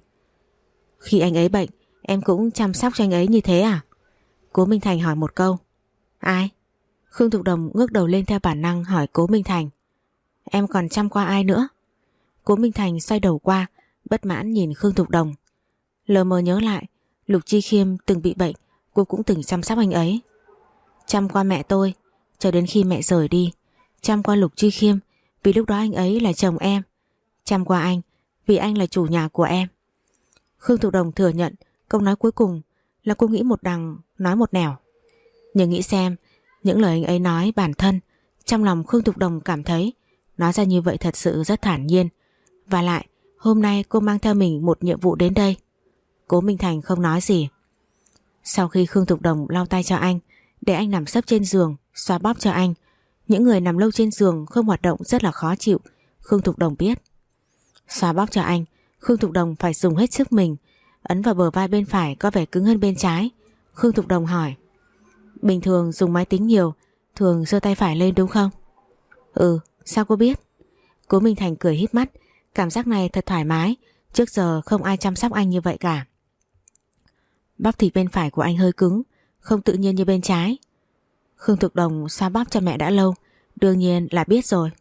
A: Khi anh ấy bệnh, em cũng chăm sóc cho anh ấy như thế à? Cố Minh Thành hỏi một câu. Ai? Khương Thục Đồng ngước đầu lên theo bản năng hỏi Cố Minh Thành. Em còn chăm qua ai nữa? Cố Minh Thành xoay đầu qua, bất mãn nhìn Khương Thục Đồng. Lờ mờ nhớ lại, Lục Chi Khiêm từng bị bệnh, cô cũng từng chăm sóc anh ấy. Chăm qua mẹ tôi, cho đến khi mẹ rời đi. Chăm qua Lục Chi Khiêm, vì lúc đó anh ấy là chồng em. Chăm qua anh, vì anh là chủ nhà của em. Khương Thục Đồng thừa nhận câu nói cuối cùng là cô nghĩ một đằng nói một nẻo. Nhưng nghĩ xem, những lời anh ấy nói bản thân, trong lòng Khương Thục Đồng cảm thấy nói ra như vậy thật sự rất thản nhiên. Và lại, hôm nay cô mang theo mình một nhiệm vụ đến đây. Cố Minh Thành không nói gì. Sau khi Khương Thục Đồng lau tay cho anh, để anh nằm sấp trên giường, xoa bóp cho anh, những người nằm lâu trên giường không hoạt động rất là khó chịu, Khương Thục Đồng biết. Xoa bóp cho anh, Khương Thục Đồng phải dùng hết sức mình, ấn vào bờ vai bên phải có vẻ cứng hơn bên trái. Khương Thục Đồng hỏi: Bình thường dùng máy tính nhiều, thường giơ tay phải lên đúng không? Ừ, sao cô biết? Cố Minh Thành cười híp mắt, cảm giác này thật thoải mái, trước giờ không ai chăm sóc anh như vậy cả. Bắp thịt bên phải của anh hơi cứng, không tự nhiên như bên trái. Khương Thục Đồng xoa bóp cho mẹ đã lâu, đương nhiên là biết rồi.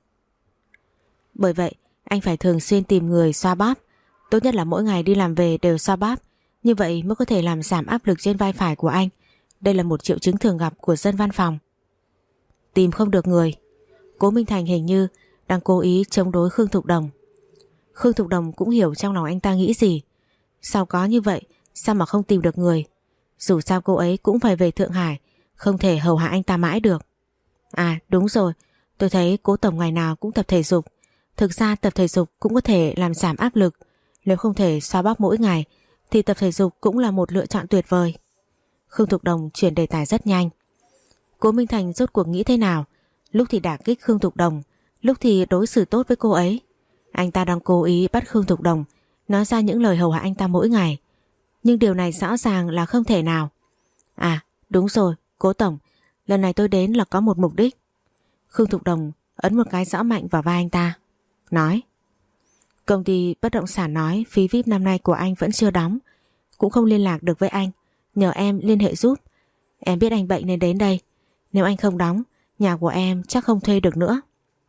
A: Bởi vậy, anh phải thường xuyên tìm người xoa bóp, tốt nhất là mỗi ngày đi làm về đều xoa bóp, như vậy mới có thể làm giảm áp lực trên vai phải của anh. Đây là một triệu chứng thường gặp của dân văn phòng. Tìm không được người. Cố Minh Thành hình như đang cố ý chống đối Khương Thục Đồng. Khương Thục Đồng cũng hiểu trong lòng anh ta nghĩ gì. Sao có như vậy, sao mà không tìm được người? Dù sao cô ấy cũng phải về Thượng Hải, không thể hầu hạ anh ta mãi được. À đúng rồi, tôi thấy Cố tổng ngày nào cũng tập thể dục. Thực ra tập thể dục cũng có thể làm giảm áp lực. Nếu không thể xoa bóp mỗi ngày thì tập thể dục cũng là một lựa chọn tuyệt vời. Khương Thục Đồng chuyển đề tài rất nhanh. Cố Minh Thành rốt cuộc nghĩ thế nào? Lúc thì đả kích Khương Thục Đồng, lúc thì đối xử tốt với cô ấy. Anh ta đang cố ý bắt Khương Thục Đồng nói ra những lời hầu hạ anh ta mỗi ngày. Nhưng điều này rõ ràng là không thể nào. À đúng rồi, Cố tổng, lần này tôi đến là có một mục đích. Khương Thục Đồng ấn một cái rõ mạnh vào vai anh ta, nói: Công ty bất động sản nói phí víp năm nay của anh vẫn chưa đóng, cũng không liên lạc được với anh, nhờ em liên hệ giúp. Em biết anh bệnh nên đến đây. Nếu anh không đóng, nhà của em chắc không thuê được nữa.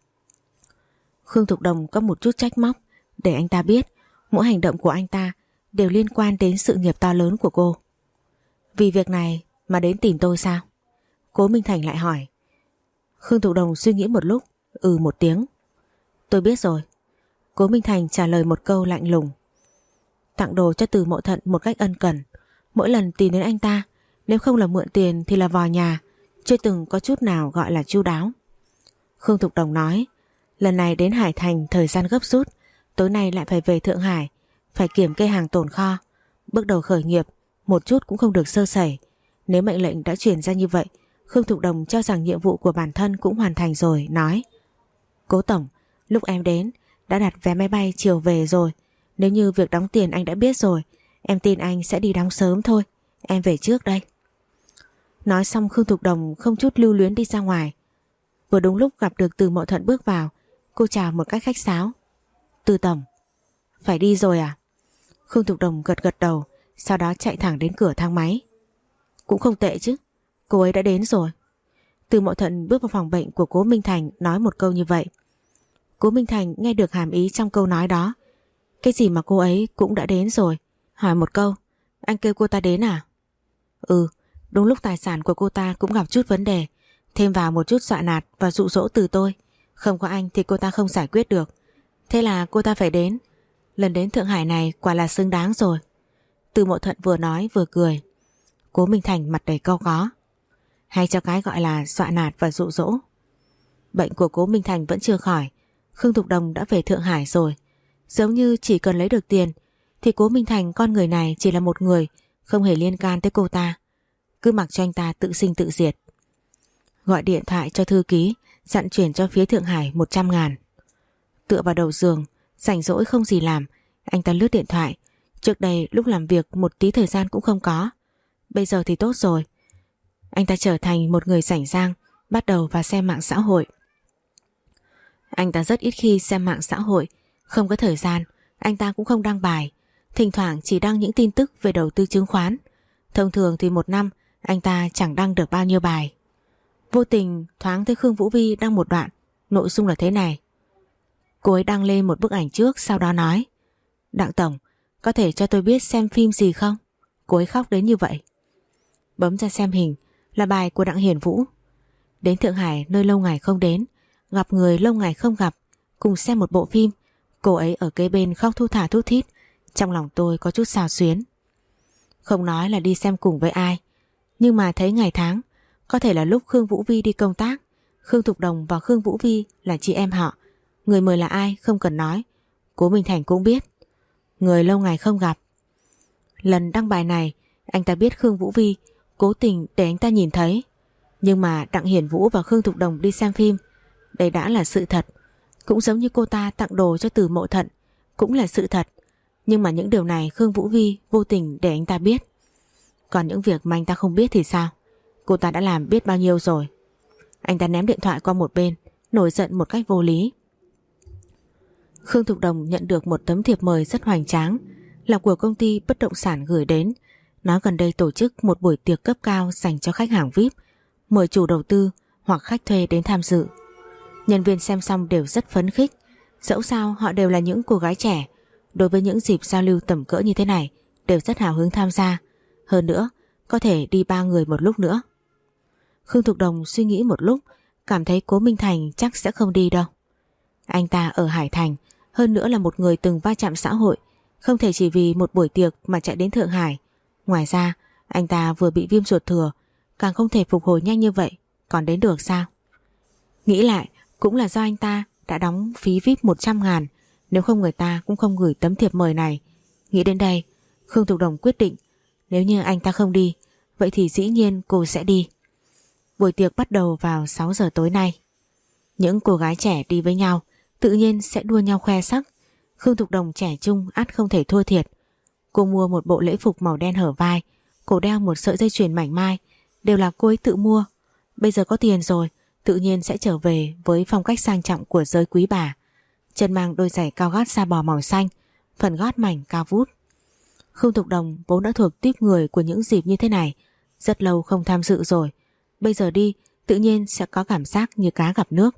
A: Khương Thục Đồng có một chút trách móc, để anh ta biết mỗi hành động của anh ta đều liên quan đến sự nghiệp to lớn của cô. Vì việc này mà đến tìm tôi sao? Cố Minh Thành lại hỏi. Khương Thục Đồng suy nghĩ một lúc, ừ một tiếng. Tôi biết rồi. Cố Minh Thành trả lời một câu lạnh lùng. Tặng đồ cho Từ Mộ Thận một cách ân cần. Mỗi lần tìm đến anh ta, nếu không là mượn tiền thì là vào nhà, chưa từng có chút nào gọi là chu đáo. Khương Thục Đồng nói, lần này đến Hải Thành thời gian gấp rút, tối nay lại phải về Thượng Hải, phải kiểm kê hàng tồn kho. Bước đầu khởi nghiệp, một chút cũng không được sơ sẩy. Nếu mệnh lệnh đã truyền ra như vậy, Khương Thục Đồng cho rằng nhiệm vụ của bản thân cũng hoàn thành rồi, nói: Cố tổng, lúc em đến đã đặt vé máy bay chiều về rồi. Nếu như việc đóng tiền anh đã biết rồi, em tin anh sẽ đi đóng sớm thôi. Em về trước đây. Nói xong Khương Thục Đồng không chút lưu luyến đi ra ngoài. Vừa đúng lúc gặp được Từ Mộ Thận bước vào, cô chào một cách khách sáo. Từ tổng. Phải đi rồi à? Khương Thục Đồng gật gật đầu, sau đó chạy thẳng đến cửa thang máy. Cũng không tệ chứ, cô ấy đã đến rồi. Từ Mộ Thận bước vào phòng bệnh của Cố Minh Thành, nói một câu như vậy. Cố Minh Thành nghe được hàm ý trong câu nói đó. Cái gì mà cô ấy cũng đã đến rồi? Hỏi một câu, anh kêu cô ta đến à? Ừ, đúng lúc tài sản của cô ta cũng gặp chút vấn đề, thêm vào một chút dọa nạt và dụ dỗ từ tôi. Không có anh thì cô ta không giải quyết được. Thế là cô ta phải đến. Lần đến Thượng Hải này quả là xứng đáng rồi. Từ Mộ Thận vừa nói vừa cười. Cố Minh Thành mặt đầy cau có. Hay cho cái gọi là dọa nạt và dụ dỗ. Bệnh của Cố Minh Thành vẫn chưa khỏi. Khương Thục Đồng đã về Thượng Hải rồi. Giống như chỉ cần lấy được tiền thì Cố Minh Thành con người này chỉ là một người, không hề liên can tới cô ta. Cứ mặc cho anh ta tự sinh tự diệt. Gọi điện thoại cho thư ký, dặn chuyển cho phía Thượng Hải một trăm ngàn. Tựa vào đầu giường, rảnh rỗi không gì làm, anh ta lướt điện thoại. Trước đây lúc làm việc một tí thời gian cũng không có. Bây giờ thì tốt rồi. Anh ta trở thành một người rảnh rang, bắt đầu vào xem mạng xã hội. Anh ta rất ít khi xem mạng xã hội, không có thời gian, anh ta cũng không đăng bài. Thỉnh thoảng chỉ đăng những tin tức về đầu tư chứng khoán. Thông thường thì một năm anh ta chẳng đăng được bao nhiêu bài. Vô tình thoáng thấy Khương Vũ Vi đăng một đoạn, nội dung là thế này. Cô ấy đăng lên một bức ảnh trước, sau đó nói: Đặng tổng, có thể cho tôi biết xem phim gì không? Cô ấy khóc đến như vậy. Bấm ra xem hình, là bài của Đặng Hiền Vũ. Đến Thượng Hải nơi lâu ngày không đến, gặp người lâu ngày không gặp, cùng xem một bộ phim. Cô ấy ở kế bên khóc thu thả thút thít. Trong lòng tôi có chút xao xuyến. Không nói là đi xem cùng với ai, nhưng mà thấy ngày tháng, có thể là lúc Khương Vũ Vi đi công tác. Khương Thục Đồng và Khương Vũ Vi là chị em họ. Người mời là ai không cần nói, Cố Minh Thành cũng biết. Người lâu ngày không gặp. Lần đăng bài này, anh ta biết Khương Vũ Vi cố tình để anh ta nhìn thấy. Nhưng mà Đặng Hiển Vũ và Khương Thục Đồng đi xem phim, đây đã là sự thật. Cũng giống như cô ta tặng đồ cho Từ Mộ Thận, cũng là sự thật. Nhưng mà những điều này Khương Vũ Vi vô tình để anh ta biết. Còn những việc mà anh ta không biết thì sao? Cô ta đã làm biết bao nhiêu rồi. Anh ta ném điện thoại qua một bên, nổi giận một cách vô lý. Khương Thục Đồng nhận được một tấm thiệp mời rất hoành tráng, là của công ty bất động sản gửi đến, nói gần đây tổ chức một buổi tiệc cấp cao dành cho khách hàng vi ai pi, mời chủ đầu tư hoặc khách thuê đến tham dự. Nhân viên xem xong đều rất phấn khích, dẫu sao họ đều là những cô gái trẻ, đối với những dịp giao lưu tầm cỡ như thế này đều rất hào hứng tham gia. Hơn nữa, có thể đi ba người một lúc nữa. Khương Thục Đồng suy nghĩ một lúc, cảm thấy Cố Minh Thành chắc sẽ không đi đâu. Anh ta ở Hải Thành, hơn nữa là một người từng va chạm xã hội, không thể chỉ vì một buổi tiệc mà chạy đến Thượng Hải. Ngoài ra, anh ta vừa bị viêm ruột thừa, càng không thể phục hồi nhanh như vậy, còn đến được sao? Nghĩ lại, cũng là do anh ta đã đóng phí vi ai pi một trăm ngàn, nếu không người ta cũng không gửi tấm thiệp mời này. Nghĩ đến đây, Khương Thục Đồng quyết định, nếu như anh ta không đi, vậy thì dĩ nhiên cô sẽ đi. Buổi tiệc bắt đầu vào sáu giờ tối nay. Những cô gái trẻ đi với nhau, tự nhiên sẽ đua nhau khoe sắc. Khương Thục Đồng trẻ trung ắt không thể thua thiệt. Cô mua một bộ lễ phục màu đen hở vai, cổ đeo một sợi dây chuyền mảnh mai, đều là cô ấy tự mua. Bây giờ có tiền rồi, tự nhiên sẽ trở về với phong cách sang trọng của giới quý bà. Chân mang đôi giày cao gót sa bò màu xanh, phần gót mảnh cao vút. Khương Thục Đồng vốn đã thuộc típ người của những dịp như thế này, rất lâu không tham dự rồi. Bây giờ đi, tự nhiên sẽ có cảm giác như cá gặp nước.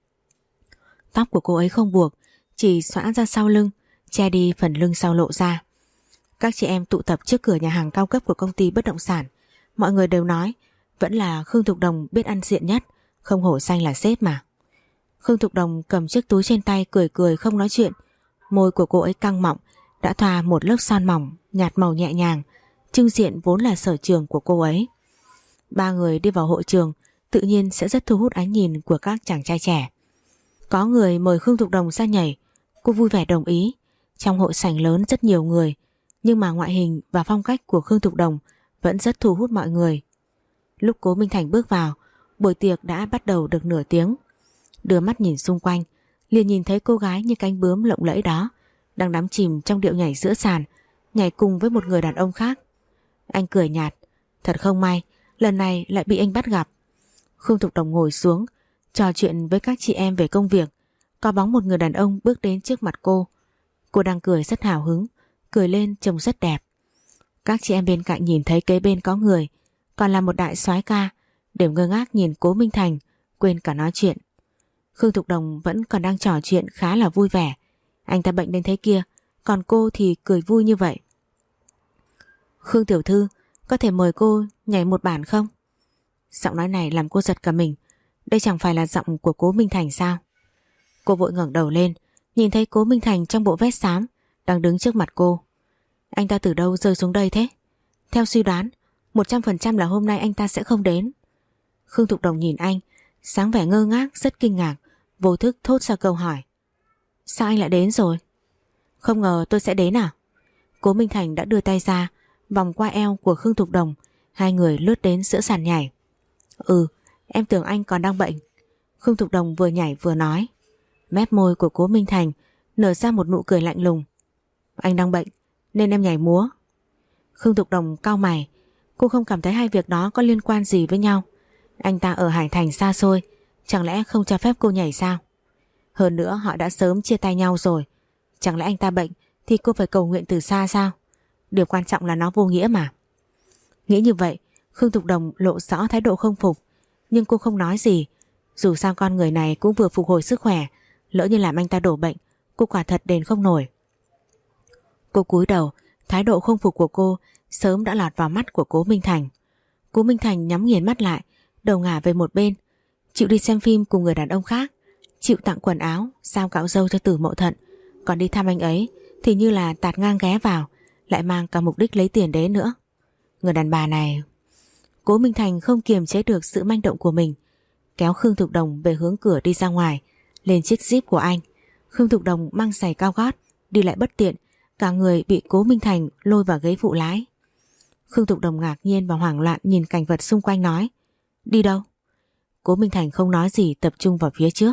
A: Tóc của cô ấy không buộc, chỉ xõa ra sau lưng, che đi phần lưng sau lộ ra. Các chị em tụ tập trước cửa nhà hàng cao cấp của công ty bất động sản. Mọi người đều nói vẫn là Khương Thục Đồng biết ăn diện nhất, không hổ danh là sếp mà. Khương Thục Đồng cầm chiếc túi trên tay cười cười không nói chuyện. Môi của cô ấy căng mọng, đã thoa một lớp son mỏng nhạt màu nhẹ nhàng, trưng diện vốn là sở trường của cô ấy. Ba người đi vào hội trường tự nhiên sẽ rất thu hút ánh nhìn của các chàng trai trẻ. Có người mời Khương Thục Đồng ra nhảy, cô vui vẻ đồng ý. Trong hội sảnh lớn rất nhiều người, nhưng mà ngoại hình và phong cách của Khương Thục Đồng vẫn rất thu hút mọi người. Lúc Cố Minh Thành bước vào, buổi tiệc đã bắt đầu được nửa tiếng. Đưa mắt nhìn xung quanh, liền nhìn thấy cô gái như cánh bướm lộng lẫy đó đang đắm chìm trong điệu nhảy giữa sàn, nhảy cùng với một người đàn ông khác. Anh cười nhạt, thật không may, lần này lại bị anh bắt gặp. Khương Thục Đồng ngồi xuống, trò chuyện với các chị em về công việc. Có bóng một người đàn ông bước đến trước mặt cô. Cô đang cười rất hào hứng, cười lên trông rất đẹp. Các chị em bên cạnh nhìn thấy kế bên có người, còn là một đại soái ca, đều ngơ ngác nhìn Cố Minh Thành, quên cả nói chuyện. Khương Thục Đồng vẫn còn đang trò chuyện khá là vui vẻ. Anh ta bệnh đến thế kia, còn cô thì cười vui như vậy. Khương tiểu thư, có thể mời cô nhảy một bản không? Giọng nói này làm cô giật cả mình. Đây chẳng phải là giọng của Cố Minh Thành sao? Cô vội ngẩng đầu lên, nhìn thấy Cố Minh Thành trong bộ vest xám đang đứng trước mặt cô. Anh ta từ đâu rơi xuống đây thế? Theo suy đoán, một trăm phần trăm là hôm nay anh ta sẽ không đến. Khương Thục Đồng nhìn anh, sáng vẻ ngơ ngác, rất kinh ngạc, vô thức thốt ra câu hỏi. Sao anh lại đến rồi? Không ngờ tôi sẽ đến à? Cố Minh Thành đã đưa tay ra, vòng qua eo của Khương Thục Đồng, hai người lướt đến giữa sàn nhảy. Ừ, em tưởng anh còn đang bệnh. Khương Thục Đồng vừa nhảy vừa nói. Mép môi của Cố Minh Thành nở ra một nụ cười lạnh lùng. Anh đang bệnh nên em nhảy múa. Khương Thục Đồng cau mày, cô không cảm thấy hai việc đó có liên quan gì với nhau. Anh ta ở Hải Thành xa xôi, chẳng lẽ không cho phép cô nhảy sao? Hơn nữa họ đã sớm chia tay nhau rồi, chẳng lẽ anh ta bệnh thì cô phải cầu nguyện từ xa sao? Điều quan trọng là nó vô nghĩa mà. Nghĩ như vậy, Khương Thục Đồng lộ rõ thái độ không phục, nhưng cô không nói gì. Dù sao con người này cũng vừa phục hồi sức khỏe, lỡ như làm anh ta đổ bệnh, cô quả thật đền không nổi. Cô cúi đầu, thái độ không phục của cô sớm đã lọt vào mắt của Cố Minh Thành. Cố Minh Thành nhắm nghiền mắt lại, đầu ngả về một bên, chịu đi xem phim cùng người đàn ông khác, chịu tặng quần áo, sao cạo râu cho Tử Mậu Thận, còn đi thăm anh ấy thì như là tạt ngang ghé vào, lại mang cả mục đích lấy tiền đấy nữa. Người đàn bà này. Cố Minh Thành không kiềm chế được sự manh động của mình, kéo Khương Thục Đồng về hướng cửa đi ra ngoài, lên chiếc Jeep của anh. Khương Thục Đồng mang giày cao gót, đi lại bất tiện, cả người bị Cố Minh Thành lôi vào ghế phụ lái. Khương Thục Đồng ngạc nhiên và hoảng loạn nhìn cảnh vật xung quanh nói. Đi đâu? Cố Minh Thành không nói gì, tập trung vào phía trước.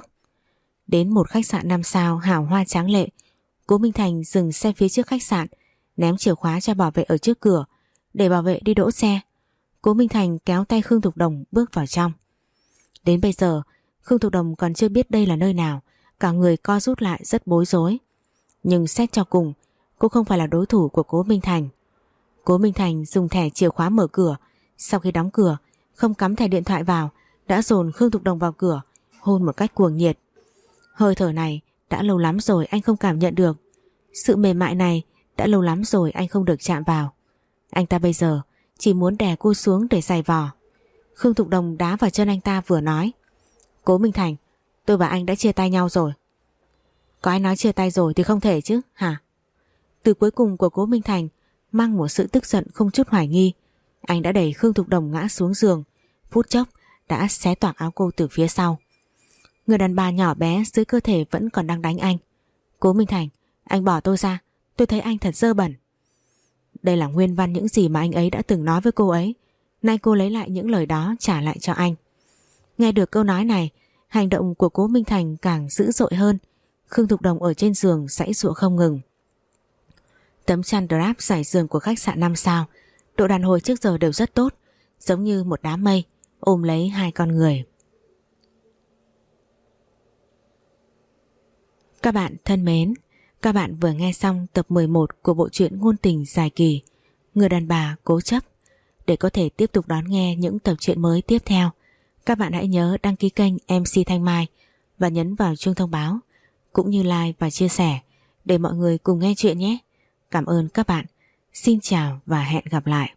A: Đến một khách sạn năm sao hào hoa tráng lệ, Cố Minh Thành dừng xe phía trước khách sạn, ném chìa khóa cho bảo vệ ở trước cửa, để bảo vệ đi đỗ xe. Cố Minh Thành kéo tay Khương Thục Đồng bước vào trong. Đến bây giờ, Khương Thục Đồng còn chưa biết đây là nơi nào, cả người co rút lại rất bối rối. Nhưng xét cho cùng, cô không phải là đối thủ của Cố Minh Thành. Cố Minh Thành dùng thẻ chìa khóa mở cửa, sau khi đóng cửa, không cắm thẻ điện thoại vào, đã dồn Khương Thục Đồng vào cửa, hôn một cách cuồng nhiệt. Hơi thở này đã lâu lắm rồi anh không cảm nhận được. Sự mềm mại này đã lâu lắm rồi anh không được chạm vào. Anh ta bây giờ chỉ muốn đè cô xuống để giày vò. Khương Thục Đồng đá vào chân anh ta vừa nói. Cố Minh Thành, tôi và anh đã chia tay nhau rồi. Có ai nói chia tay rồi thì không thể chứ hả? Từ cuối cùng của Cố Minh Thành mang một sự tức giận không chút hoài nghi. Anh đã đẩy Khương Thục Đồng ngã xuống giường, phút chốc đã xé toạc áo cô từ phía sau. Người đàn bà nhỏ bé dưới cơ thể vẫn còn đang đánh anh. Cố Minh Thành, anh bỏ tôi ra, tôi thấy anh thật dơ bẩn. Đây là nguyên văn những gì mà anh ấy đã từng nói với cô ấy. Nay cô lấy lại những lời đó trả lại cho anh. Nghe được câu nói này, hành động của Cố Minh Thành càng dữ dội hơn. Khương Thục Đồng ở trên giường giãy giụa không ngừng. Tấm chăn drap trải giường của khách sạn năm sao, độ đàn hồi trước giờ đều rất tốt, giống như một đám mây ôm lấy hai con người. Các bạn thân mến, các bạn vừa nghe xong tập mười một của bộ truyện ngôn tình dài kỳ Người đàn bà cố chấp. Để có thể tiếp tục đón nghe những tập truyện mới tiếp theo, các bạn hãy nhớ đăng ký kênh em xê Thanh Mai và nhấn vào chuông thông báo, cũng như like và chia sẻ để mọi người cùng nghe chuyện nhé. Cảm ơn các bạn. Xin chào và hẹn gặp lại.